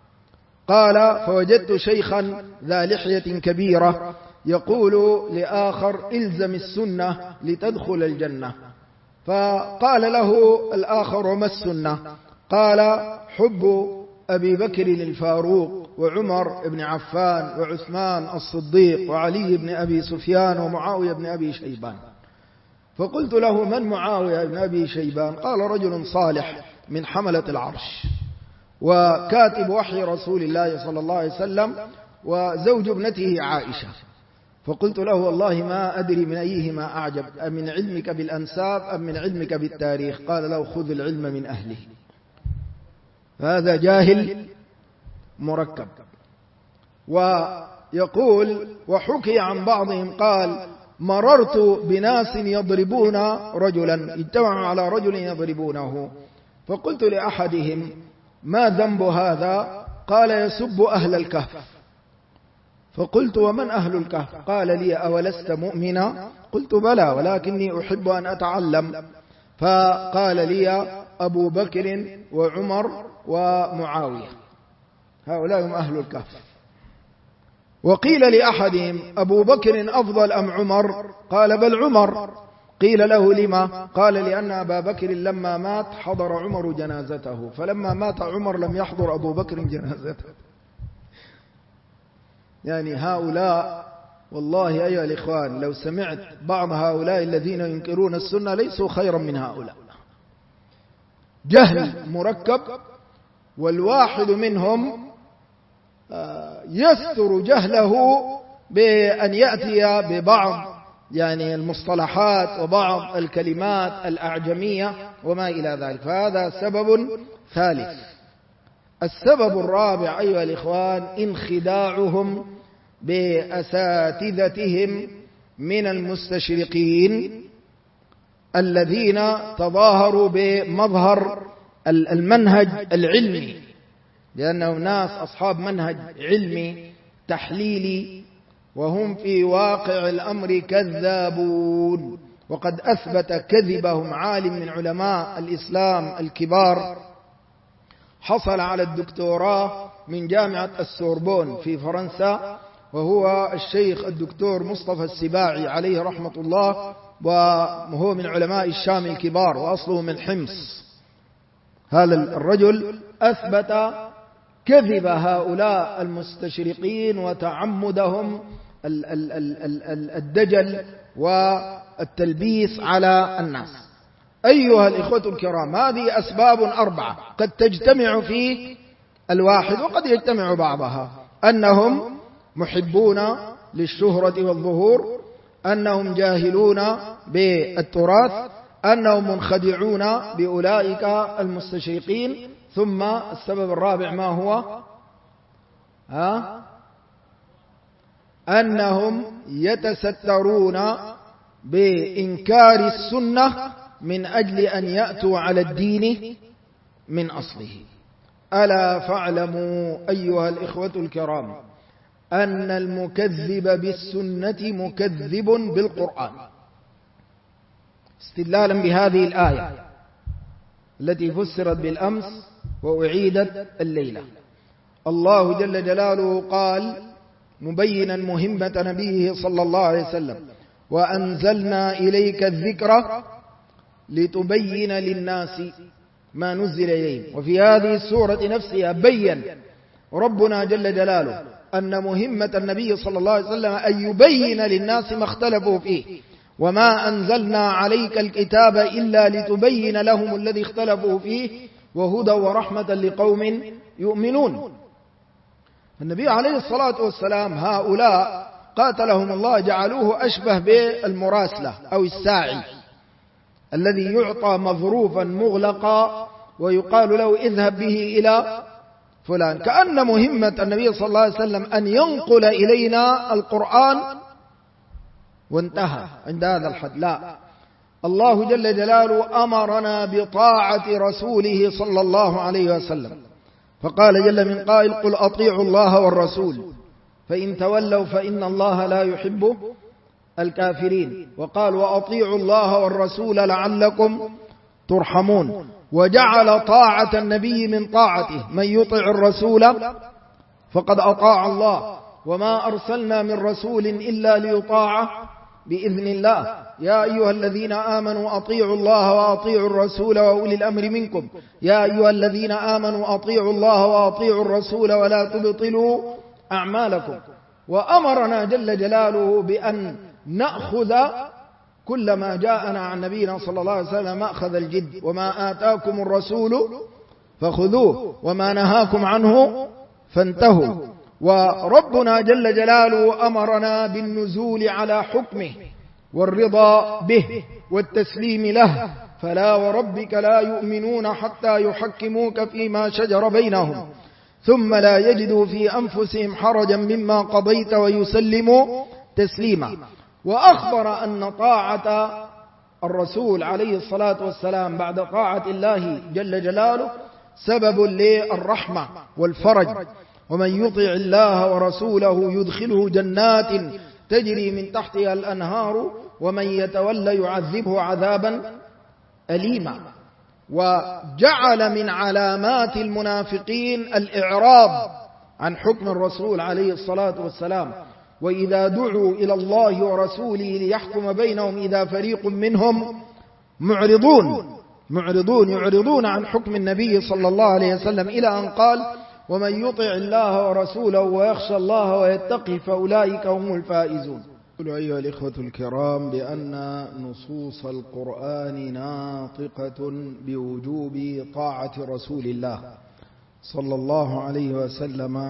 قال فوجدت شيخا ذا لحية كبيرة يقول لآخر الزم السنة لتدخل الجنة. فقال له الآخر وما السنة؟ قال حب أبي بكر الفاروق وعمر بن عفان وعثمان الصديق وعلي بن أبي سفيان ومعاوية بن أبي شيبان. فقلت له من معاوية بن أبي شيبان؟ قال رجل صالح من حملة العرش وكاتب وحي رسول الله صلى الله عليه وسلم وزوج ابنته عائشة. فقلت له والله ما أدري من أيهما أعجب، من علمك بالأنساب أم من علمك بالتاريخ؟ قال له خذ العلم من أهله. هذا جاهل مركب. ويقول وحكي عن بعضهم قال مررت بناس يضربون رجلا، اجتمعوا على رجل يضربونه، فقلت لأحدهم ما ذنب هذا؟ قال يسب أهل الكهف. فقلت ومن أهل الكهف؟ قال لي أولست مؤمنا؟ قلت بلى ولكني أحب أن أتعلم. فقال لي أبو بكر وعمر ومعاوية، هؤلاء هم أهل الكهف. وقيل لأحدهم أبو بكر أفضل أم عمر؟ قال بل عمر. قيل له لما؟ قال لأن أبا بكر لما مات حضر عمر جنازته، فلما مات عمر لم يحضر أبو بكر جنازته. يعني هؤلاء والله أيها الإخوان لو سمعت بعض هؤلاء الذين ينكرون السنة ليسوا خيرا من هؤلاء. جهل مركب، والواحد منهم يستر جهله بأن يأتي ببعض يعني المصطلحات وبعض الكلمات الأعجمية وما إلى ذلك، فهذا سبب ثالث. السبب الرابع أيها الإخوان انخداعهم بأساتذتهم من المستشرقين الذين تظاهروا بمظهر المنهج العلمي، لأنهم ناس أصحاب منهج علمي تحليلي، وهم في واقع الأمر كذابون. وقد أثبت كذبهم عالم من علماء الإسلام الكبار حصل على الدكتوراه من جامعة السوربون في فرنسا، وهو الشيخ الدكتور مصطفى السباعي عليه رحمة الله، وهو من علماء الشام الكبار وأصله من حمص. هذا الرجل أثبت كذب هؤلاء المستشرقين وتعمدهم الدجل والتلبيس على الناس. أيها الإخوة الكرام، هذه أسباب 4 قد تجتمع في الواحد وقد يجتمع بعضها: أنهم محبون للشهرة والظهور، أنهم جاهلون بالتراث، أنهم منخدعون بأولئك المستشرقين. ثم السبب الرابع ما هو؟ أنهم يتسترون بإنكار السنة من أجل أن يأتوا على الدين من أصله. ألا فاعلموا أيها الإخوة الكرام أن المكذب بالسنة مكذب بالقرآن، استدلالا بهذه الآية التي فسرت بالأمس وأعيدت الليلة. الله جل جلاله قال مبينا مهمة نبيه صلى الله عليه وسلم: وأنزلنا إليك الذكر لتبين للناس ما نزل إليهم. وفي هذه السورة نفسها بين ربنا جل جلاله أن مهمة النبي صلى الله عليه وسلم أن يبين للناس ما اختلفوا فيه: وما أنزلنا عليك الكتاب إلا لتبين لهم الذي اختلفوا فيه وهدى ورحمة لقوم يؤمنون. النبي عليه الصلاة والسلام هؤلاء قاتلهم الله جعلوه أشبه بالمراسلة أو الساعي الذي يعطى مظروفا مغلقا ويقال له اذهب به إلى فلان، كأن مهمة النبي صلى الله عليه وسلم أن ينقل إلينا القرآن وانتهى عند هذا الحد. لا، الله جل جلاله أمرنا بطاعة رسوله صلى الله عليه وسلم، فقال جل من قائل: قل أطيعوا الله والرسول فإن تولوا فإن الله لا يحب الكافرين. وقال: وأطيعوا الله والرسول لعلكم ترحمون. وجعل طاعة النبي من طاعته: من يطع الرسول فقد أطاع الله، وما أرسلنا من رسول إلا ليطاع بإذن الله. يا أيها الذين آمنوا أطيعوا الله وأطيعوا الرسول وأولي الأمر منكم. يا أيها الذين آمنوا أطيعوا الله وأطيعوا الرسول ولا تبطلوا أعمالكم. وأمرنا جل جلاله بأن نأخذ كل ما جاءنا عن نبينا صلى الله عليه وسلم مأخذ الجد: وما آتاكم الرسول فخذوه وما نهاكم عنه فانتهوا. وربنا جل جلاله أمرنا بالنزول على حكمه والرضا به والتسليم له: فلا وربك لا يؤمنون حتى يحكموك فيما شجر بينهم ثم لا يجدوا في أنفسهم حرجا مما قضيت ويسلموا تسليما. وأخبر أن طاعة الرسول عليه الصلاة والسلام بعد طاعة الله جل جلاله سبب للرحمة والفرج. ومن يطع الله ورسوله يدخله جنات تجري من تحتها الأنهار ومن يتولى يعذبه عذابا أليما. وجعل من علامات المنافقين الإعراض عن حكم الرسول عليه الصلاة والسلام، وإذا دعوا إلى الله ورسوله ليحكم بينهم إذا فريق منهم يعرضون عن حكم النبي صلى الله عليه وسلم، إلى أن قال ومن يطع الله ورسوله ويخشى الله ويتقي فأولئك هم الفائزون. أيها الإخوة الكرام، بأن نصوص القرآن ناطقة بوجوب طاعة رسول الله صلى الله عليه وسلم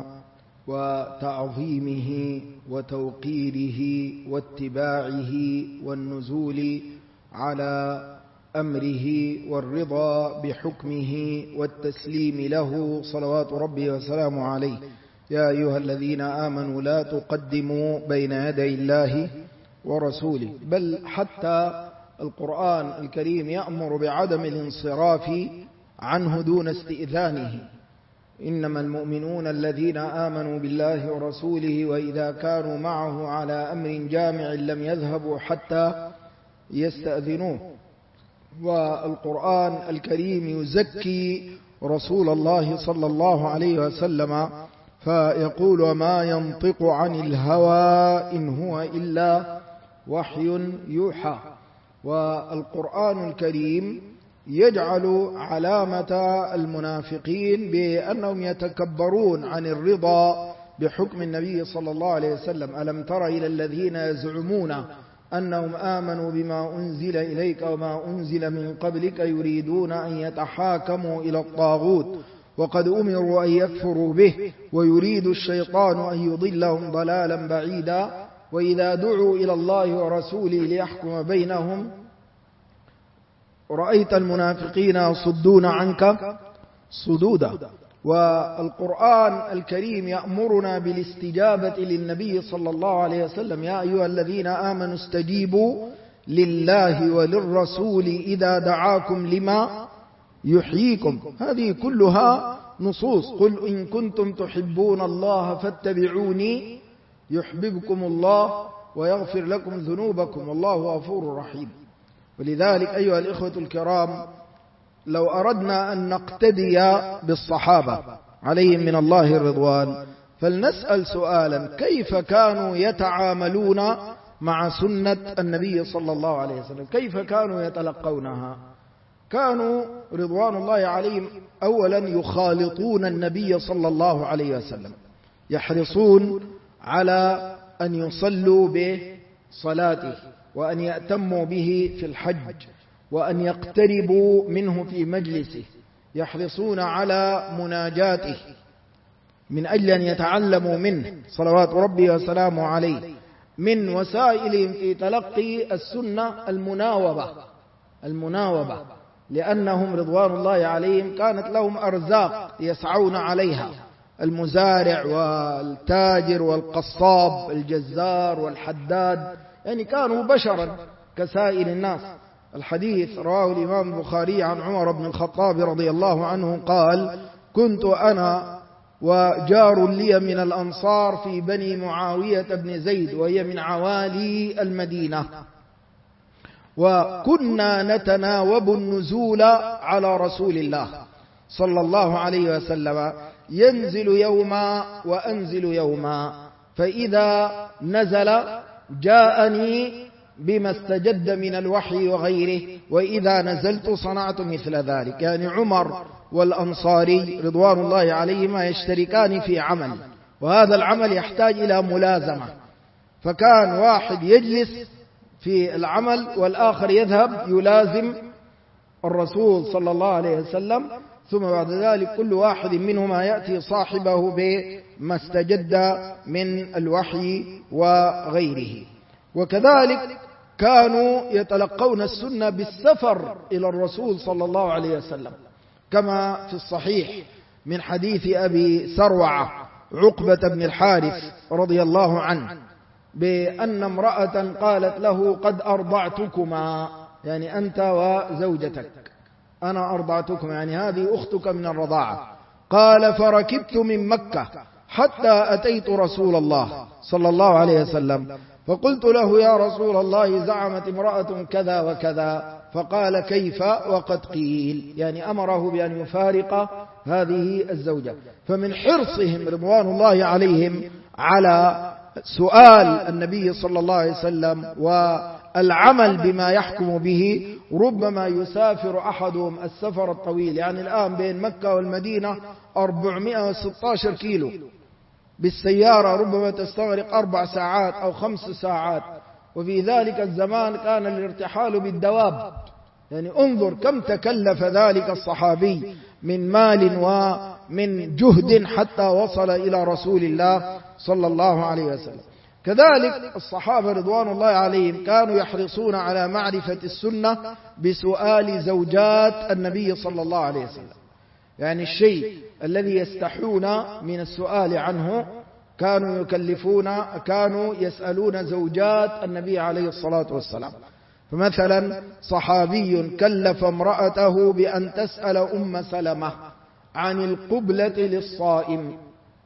وتعظيمه وتوقيره واتباعه والنزول على أمره والرضا بحكمه والتسليم له صلوات ربي وسلامه عليه. يا أيها الذين آمنوا لا تقدموا بين يدي الله ورسوله. بل حتى القرآن الكريم يأمر بعدم الانصراف عنه دون استئذانه. إنما المؤمنون الذين آمنوا بالله ورسوله وإذا كانوا معه على أمر جامع لم يذهبوا حتى يستأذنوه. والقرآن الكريم يزكي رسول الله صلى الله عليه وسلم فيقول وما ينطق عن الهوى إن هو إلا وحي يوحى. والقرآن الكريم يجعل علامة المنافقين بأنهم يتكبرون عن الرضا بحكم النبي صلى الله عليه وسلم. ألم تر إلى الذين يزعمون أنهم آمنوا بما أنزل إليك وما أنزل من قبلك يريدون أن يتحاكموا إلى الطاغوت وقد أمروا أن يكفروا به ويريد الشيطان أن يضلهم ضلالا بعيدا وإذا دعوا إلى الله ورسوله ليحكم بينهم رأيت المنافقين يصدون عنك صدودا. والقرآن الكريم يأمرنا بالاستجابة للنبي صلى الله عليه وسلم. يا أيها الذين آمنوا استجيبوا لله وللرسول إذا دعاكم لما يحييكم. هذه كلها نصوص. قل إن كنتم تحبون الله فاتبعوني يحببكم الله ويغفر لكم ذنوبكم والله غفور رحيم. ولذلك أيها الإخوة الكرام، لو أردنا أن نقتدي بالصحابة عليهم من الله الرضوان فلنسأل سؤالا: كيف كانوا يتعاملون مع سنة النبي صلى الله عليه وسلم؟ كيف كانوا يتلقونها؟ كانوا رضوان الله عليهم أولا يخالطون النبي صلى الله عليه وسلم، يحرصون على أن يصلوا بصلاته وأن يأتموا به في الحج وأن يقتربوا منه في مجلسه، يحرصون على مناجاته من أجل أن يتعلموا منه صلوات ربي وسلامه عليه. من وسائلهم في تلقي السنة المناوبة، لأنهم رضوان الله عليهم كانت لهم أرزاق يسعون عليها، المزارع والتاجر والقصاب الجزار والحداد، يعني كانوا بشرا كسائر الناس. الحديث رواه الإمام البخاري عن عمر بن الخطاب رضي الله عنه قال: كنت أنا وجار لي من الأنصار في بني معاوية بن زيد وهي من عوالي المدينة، وكنا نتناوب النزول على رسول الله صلى الله عليه وسلم، ينزل يوما وأنزل يوما، فإذا نزل جاءني بما استجد من الوحي وغيره، وإذا نزلت صنعت مثل ذلك. يعني عمر والأنصاري رضوان الله عليهما يشتركان في عمل، وهذا العمل يحتاج إلى ملازمة، فكان واحد يجلس في العمل والآخر يذهب يلازم الرسول صلى الله عليه وسلم، ثم بعد ذلك كل واحد منهما يأتي صاحبه بما استجد من الوحي وغيره. وكذلك كانوا يتلقون السنة بالسفر إلى الرسول صلى الله عليه وسلم، كما في الصحيح من حديث أبي سروعة عقبة بن الحارث رضي الله عنه بأن امرأة قالت له: قد أرضعتكما، يعني أنت وزوجتك، أنا أرضعتكما، يعني هذه أختك من الرضاعة. قال: فركبت من مكة حتى أتيت رسول الله صلى الله عليه وسلم فقلت له يا رسول الله زعمت امرأة كذا وكذا، فقال كيف وقد قيل، يعني أمره بأن يفارق هذه الزوجة. فمن حرصهم رضوان الله عليهم على سؤال النبي صلى الله عليه وسلم والعمل بما يحكم به، ربما يسافر أحدهم السفر الطويل، يعني الآن بين مكة والمدينة 416 كيلو بالسيارة، ربما تستغرق 4 ساعات أو 5 ساعات، وفي ذلك الزمان كان الارتحال بالدواب. يعني انظر كم تكلف ذلك الصحابي من مال ومن جهد حتى وصل إلى رسول الله صلى الله عليه وسلم. كذلك الصحابة رضوان الله عليهم كانوا يحرصون على معرفة السنة بسؤال زوجات النبي صلى الله عليه وسلم، يعني الشيء الذي يستحون من السؤال عنه كانوا يسألون زوجات النبي عليه الصلاة والسلام. فمثلا صحابي كلف امرأته بأن تسأل أم سلمة عن القبلة للصائم،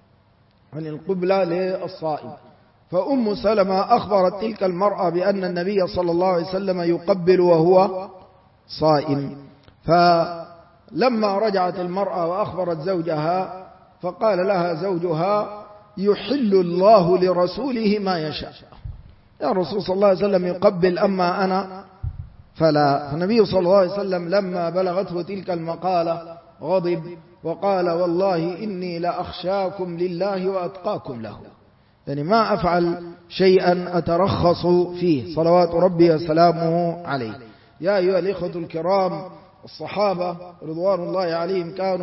فأم سلمة أخبرت تلك المرأة بأن النبي صلى الله عليه وسلم يقبل وهو صائم. فلما رجعت المرأة وأخبرت زوجها فقال لها زوجها يحل الله لرسوله ما يشاء، يا رسول صلى الله عليه وسلم يقبل أما أنا فلا. فالنبي صلى الله عليه وسلم لما بلغته تلك المقالة غضب وقال والله إني لأخشاكم لله وأتقاكم له، يعني ما أفعل شيئا أترخص فيه صلوات ربي وسلامه عليه. يا أيها الإخوة الكرام، الصحابة رضوان الله عليهم كانوا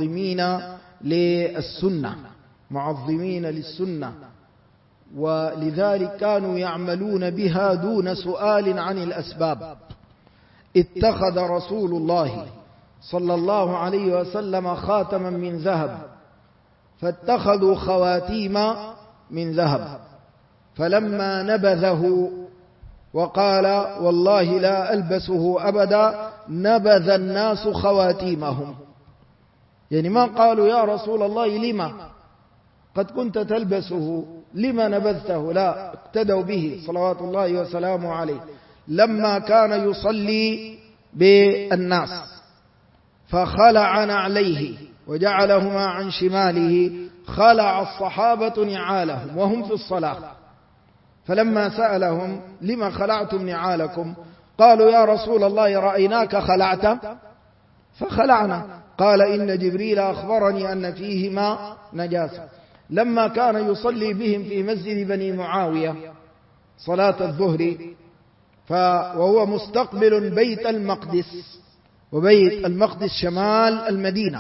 معظمين للسنة، ولذلك كانوا يعملون بها دون سؤال عن الأسباب. اتخذ رسول الله صلى الله عليه وسلم خاتما من ذهب، فاتخذوا خواتيم من ذهب، فلما نبذه وقال والله لا ألبسه أبدا نبذ الناس خواتيمهم، يعني ما قالوا يا رسول الله لما قد كنت تلبسه لما نبذته، لا، اقتدوا به صلوات الله وسلامه عليه. لما كان يصلي بالناس فخلع نعليه وجعلهما عن شماله، خلع الصحابة نعالهم وهم في الصلاة، فلما سألهم لما خلعتم نعالكم قالوا يا رسول الله رأيناك خلعت فخلعنا، قال إن جبريل أخبرني أن فيهما نجاسة. لما كان يصلي بهم في مسجد بني معاوية صلاة الظهر وهو مستقبل بيت المقدس، وبيت المقدس شمال المدينة،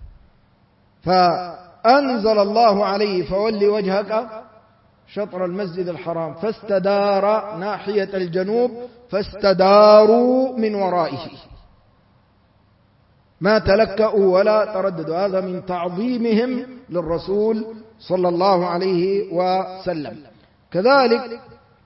فأنزل الله عليه فول وجهك شطر المسجد الحرام، فاستدار ناحية الجنوب فاستداروا من ورائه، ما تلكأوا ولا ترددوا. هذا من تعظيمهم للرسول صلى الله عليه وسلم. كذلك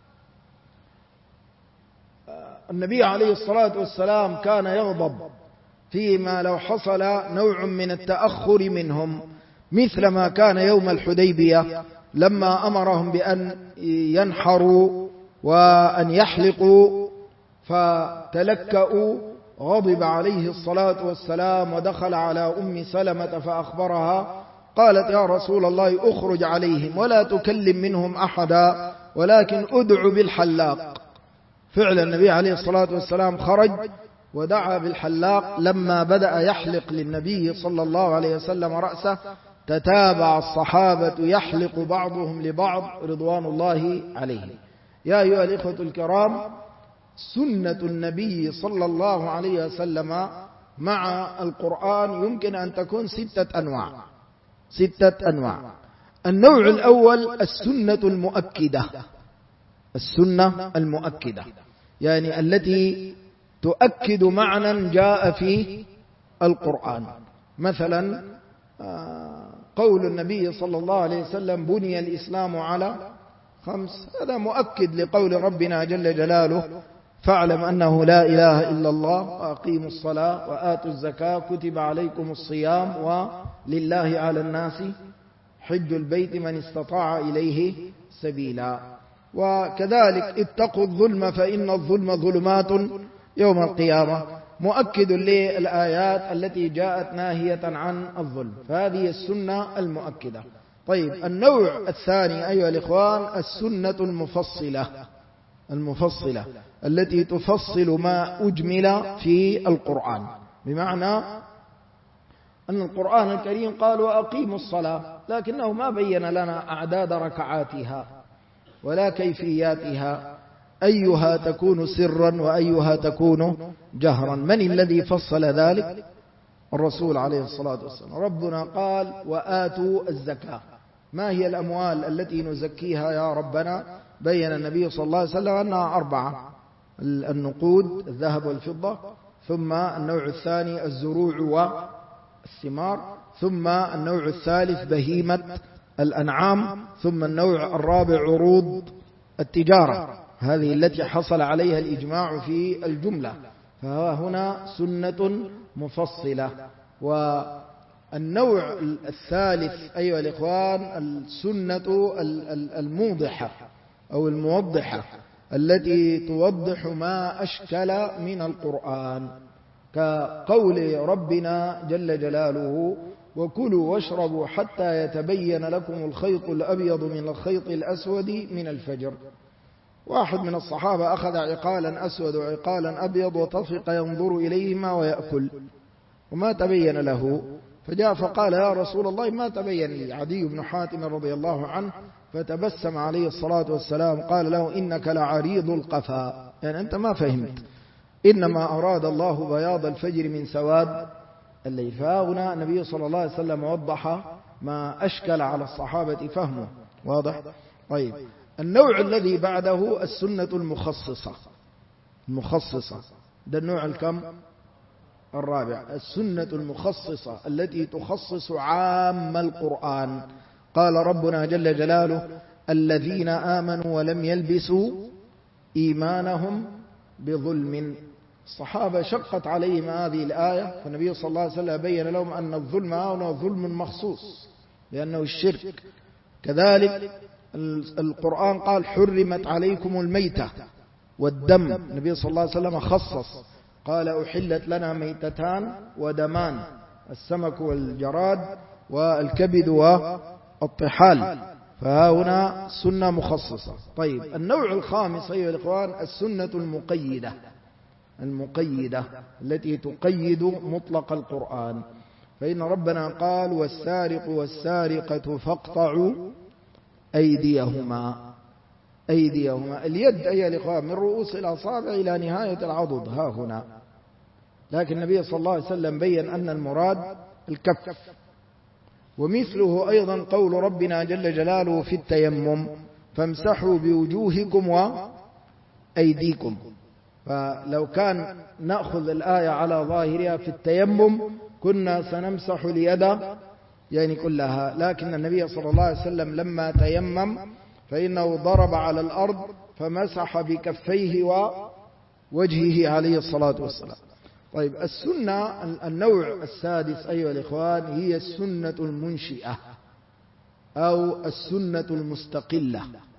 النبي عليه الصلاة والسلام كان يغضب فيما لو حصل نوع من التأخر منهم، مثل ما كان يوم الحديبية لما أمرهم بأن ينحروا وأن يحلقوا فتلكأوا، غضب عليه الصلاة والسلام ودخل على أم سلمة فأخبرها، قالت يا رسول الله أخرج عليهم ولا تكلم منهم أحدا ولكن أدع بالحلاق. فعلا النبي عليه الصلاة والسلام خرج ودعا بالحلاق. لما بدأ يحلق للنبي صلى الله عليه وسلم رأسه تتابع الصحابة يحلق بعضهم لبعض رضوان الله عليه. يا أيها الإخوة الكرام، سنة النبي صلى الله عليه وسلم مع القرآن يمكن أن تكون 6 أنواع. النوع الأول السنة المؤكدة، يعني التي تؤكد معنى جاء في القرآن. مثلا قول النبي صلى الله عليه وسلم بني الإسلام على 5، هذا مؤكد لقول ربنا جل جلاله فاعلم أنه لا إله إلا الله وأقيموا الصلاة وآتوا الزكاة كتب عليكم الصيام ولله على الناس حج البيت من استطاع إليه سبيلا. وكذلك اتقوا الظلم فإن الظلم ظلمات يوم القيامة، مؤكد للآيات التي جاءت ناهية عن الظلم، فهذه السنة المؤكدة. طيب، النوع الثاني أيها الإخوان السنة المفصلة التي تفصل ما أجمل في القرآن، بمعنى أن القرآن الكريم قال وأقيموا الصلاة، لكنه ما بين لنا أعداد ركعاتها ولا كيفياتها، أيها تكون سرا وأيها تكون جهرا. من الذي فصل ذلك؟ الرسول عليه الصلاة والسلام. ربنا قال وآتوا الزكاة. ما هي الأموال التي نزكيها يا ربنا؟ بين النبي صلى الله عليه وسلم أنها 4: النقود، الذهب والفضة، ثم النوع الثاني الزروع والثمار، ثم النوع الثالث بهيمة الأنعام، ثم النوع الرابع عروض التجارة، هذه التي حصل عليها الإجماع في الجملة. فهنا سنة مفصلة. والنوع الثالث أيها الإخوان السنة الموضحة أو الموضحة التي توضح ما أشكل من القرآن، كقول ربنا جل جلاله وكلوا واشربوا حتى يتبين لكم الخيط الأبيض من الخيط الأسود من الفجر. واحد من الصحابة أخذ عقالا أسود وعقالا أبيض وطفق ينظر إليهما ويأكل وما تبين له، فجاء فقال يا رسول الله ما تبين لي. عدي بن حاتم رضي الله عنه فتبسم عليه الصلاة والسلام قال له إنك لعريض القفا، يعني أنت ما فهمت، إنما أراد الله بياض الفجر من سواد الليل. فهنا النبي صلى الله عليه وسلم وضح ما أشكل على الصحابة فهمه. واضح؟ طيب، النوع الذي بعده السنة المخصصة، ده النوع الكم؟ الرابع، السنة المخصصة التي تخصص عام القرآن. قال ربنا جل جلاله الذين آمنوا ولم يلبسوا إيمانهم بظلم. الصحابة شقت عليهم هذه الآية، فالنبي صلى الله عليه وسلم بين لهم أن الظلم هنا ظلم مخصوص لأنه الشرك. كذلك القرآن قال حرمت عليكم الميتة والدم، النبي صلى الله عليه وسلم خصص قال أحلت لنا ميتتان ودمان، السمك والجراد والكبد والطحال، فهنا سنة مخصصة. طيب، النوع الخامس أيها الإخوان السنة المقيدة التي تقيد مطلق القرآن، فإن ربنا قال والسارق والسارقة فاقطعوا أيديهما. اليد أيها الإخوان من رؤوس الأصابع إلى نهاية العضد ها هنا، لكن النبي صلى الله عليه وسلم بين أن المراد الكف. ومثله أيضا قول ربنا جل جلاله في التيمم فامسحوا بوجوهكم وأيديكم. فلو كان نأخذ الآية على ظاهرها في التيمم كنا سنمسح اليد يعني كلها، لكن النبي صلى الله عليه وسلم لما تيمم فإنه ضرب على الأرض فمسح بكفيه ووجهه عليه الصلاة والسلام. طيب، السنة النوع السادس أيها الإخوان هي السنة المنشئة أو السنة المستقلة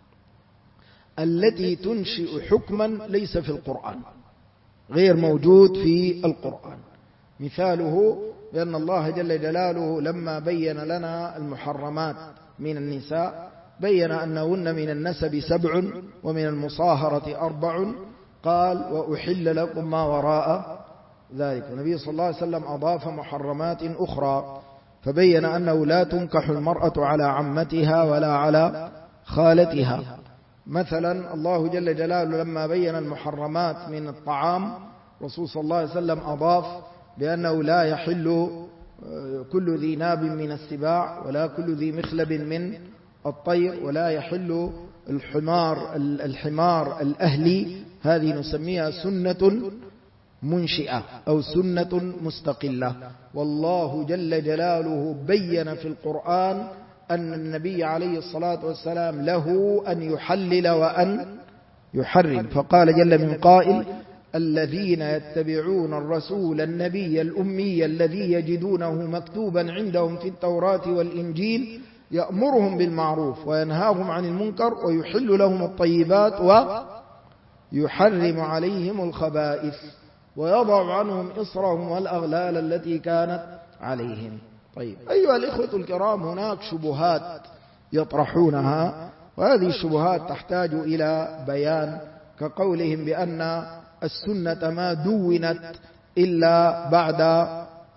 التي تنشئ حكما ليس في القرآن، غير موجود في القرآن. مثاله بأن الله جل جلاله لما بين لنا المحرمات من النساء بين أنهن من النسب 7 ومن المصاهرة 4، قال وأحل لكم ما وراء ذلك. النبي صلى الله عليه وسلم أضاف محرمات أخرى فبين أنه لا تنكح المرأة على عمتها ولا على خالتها. مثلا الله جل جلاله لما بين المحرمات من الطعام رسول صلى الله عليه وسلم أضاف بأنه لا يحل كل ذي ناب من السباع ولا كل ذي مخلب من الطير ولا يحل الحمار الأهلي. هذه نسميها سنة منشئة أو سنة مستقلة. والله جل جلاله بين في القرآن أن النبي عليه الصلاة والسلام له أن يحلل وأن يحرم، فقال جل من قائل الذين يتبعون الرسول النبي الأمي الذي يجدونه مكتوبا عندهم في التوراة والإنجيل يأمرهم بالمعروف وينهاهم عن المنكر ويحل لهم الطيبات ويحرم عليهم الخبائث ويضع عنهم إصرهم والأغلال التي كانت عليهم. طيب أيها الإخوة الكرام، هناك شبهات يطرحونها، وهذه الشبهات تحتاج إلى بيان، كقولهم بأن السنة ما دونت إلا بعد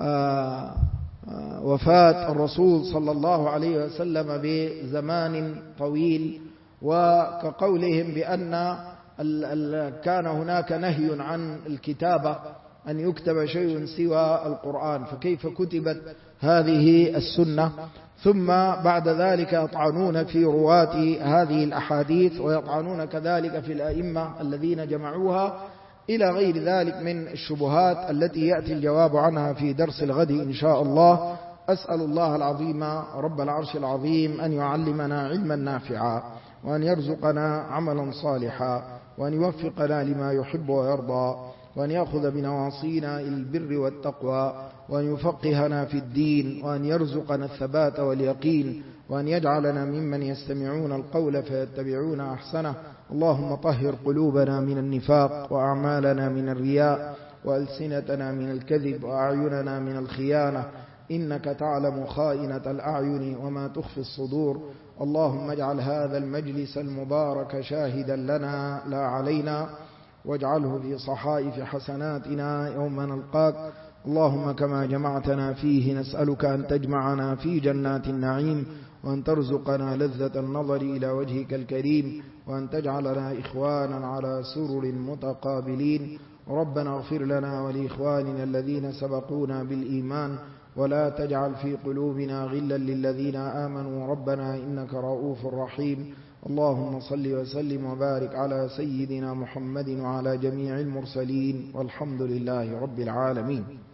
وفاة الرسول صلى الله عليه وسلم بزمان طويل، وكقولهم بأن كان هناك نهي عن الكتابة، أن يكتب شيء سوى القرآن، فكيف كتبت هذه السنة؟ ثم بعد ذلك يطعنون في رواة هذه الأحاديث، ويطعنون كذلك في الأئمة الذين جمعوها، إلى غير ذلك من الشبهات التي يأتي الجواب عنها في درس الغد إن شاء الله. أسأل الله العظيم رب العرش العظيم أن يعلمنا علما نافعا، وأن يرزقنا عملا صالحا، وأن يوفقنا لما يحب ويرضى، وأن يأخذ بنواصينا إلى البر والتقوى، وأن يفقهنا في الدين، وأن يرزقنا الثبات واليقين، وأن يجعلنا ممن يستمعون القول فيتبعون أحسنه. اللهم طهر قلوبنا من النفاق، وأعمالنا من الرياء، وألسنتنا من الكذب، وأعيننا من الخيانة، إنك تعلم خائنة الأعين وما تخفي الصدور. اللهم اجعل هذا المجلس المبارك شاهدا لنا لا علينا، واجعله في صحائف حسناتنا يوم نلقاك. اللهم كما جمعتنا فيه نسألك أن تجمعنا في جنات النعيم، وأن ترزقنا لذة النظر إلى وجهك الكريم، وأن تجعلنا إخوانا على سرر متقابلين. ربنا اغفر لنا ولإخواننا الذين سبقونا بالإيمان، ولا تجعل في قلوبنا غلا للذين آمنوا ربنا إنك رؤوف رحيم. اللهم صل وسلم وبارك على سيدنا محمد وعلى جميع المرسلين، والحمد لله رب العالمين.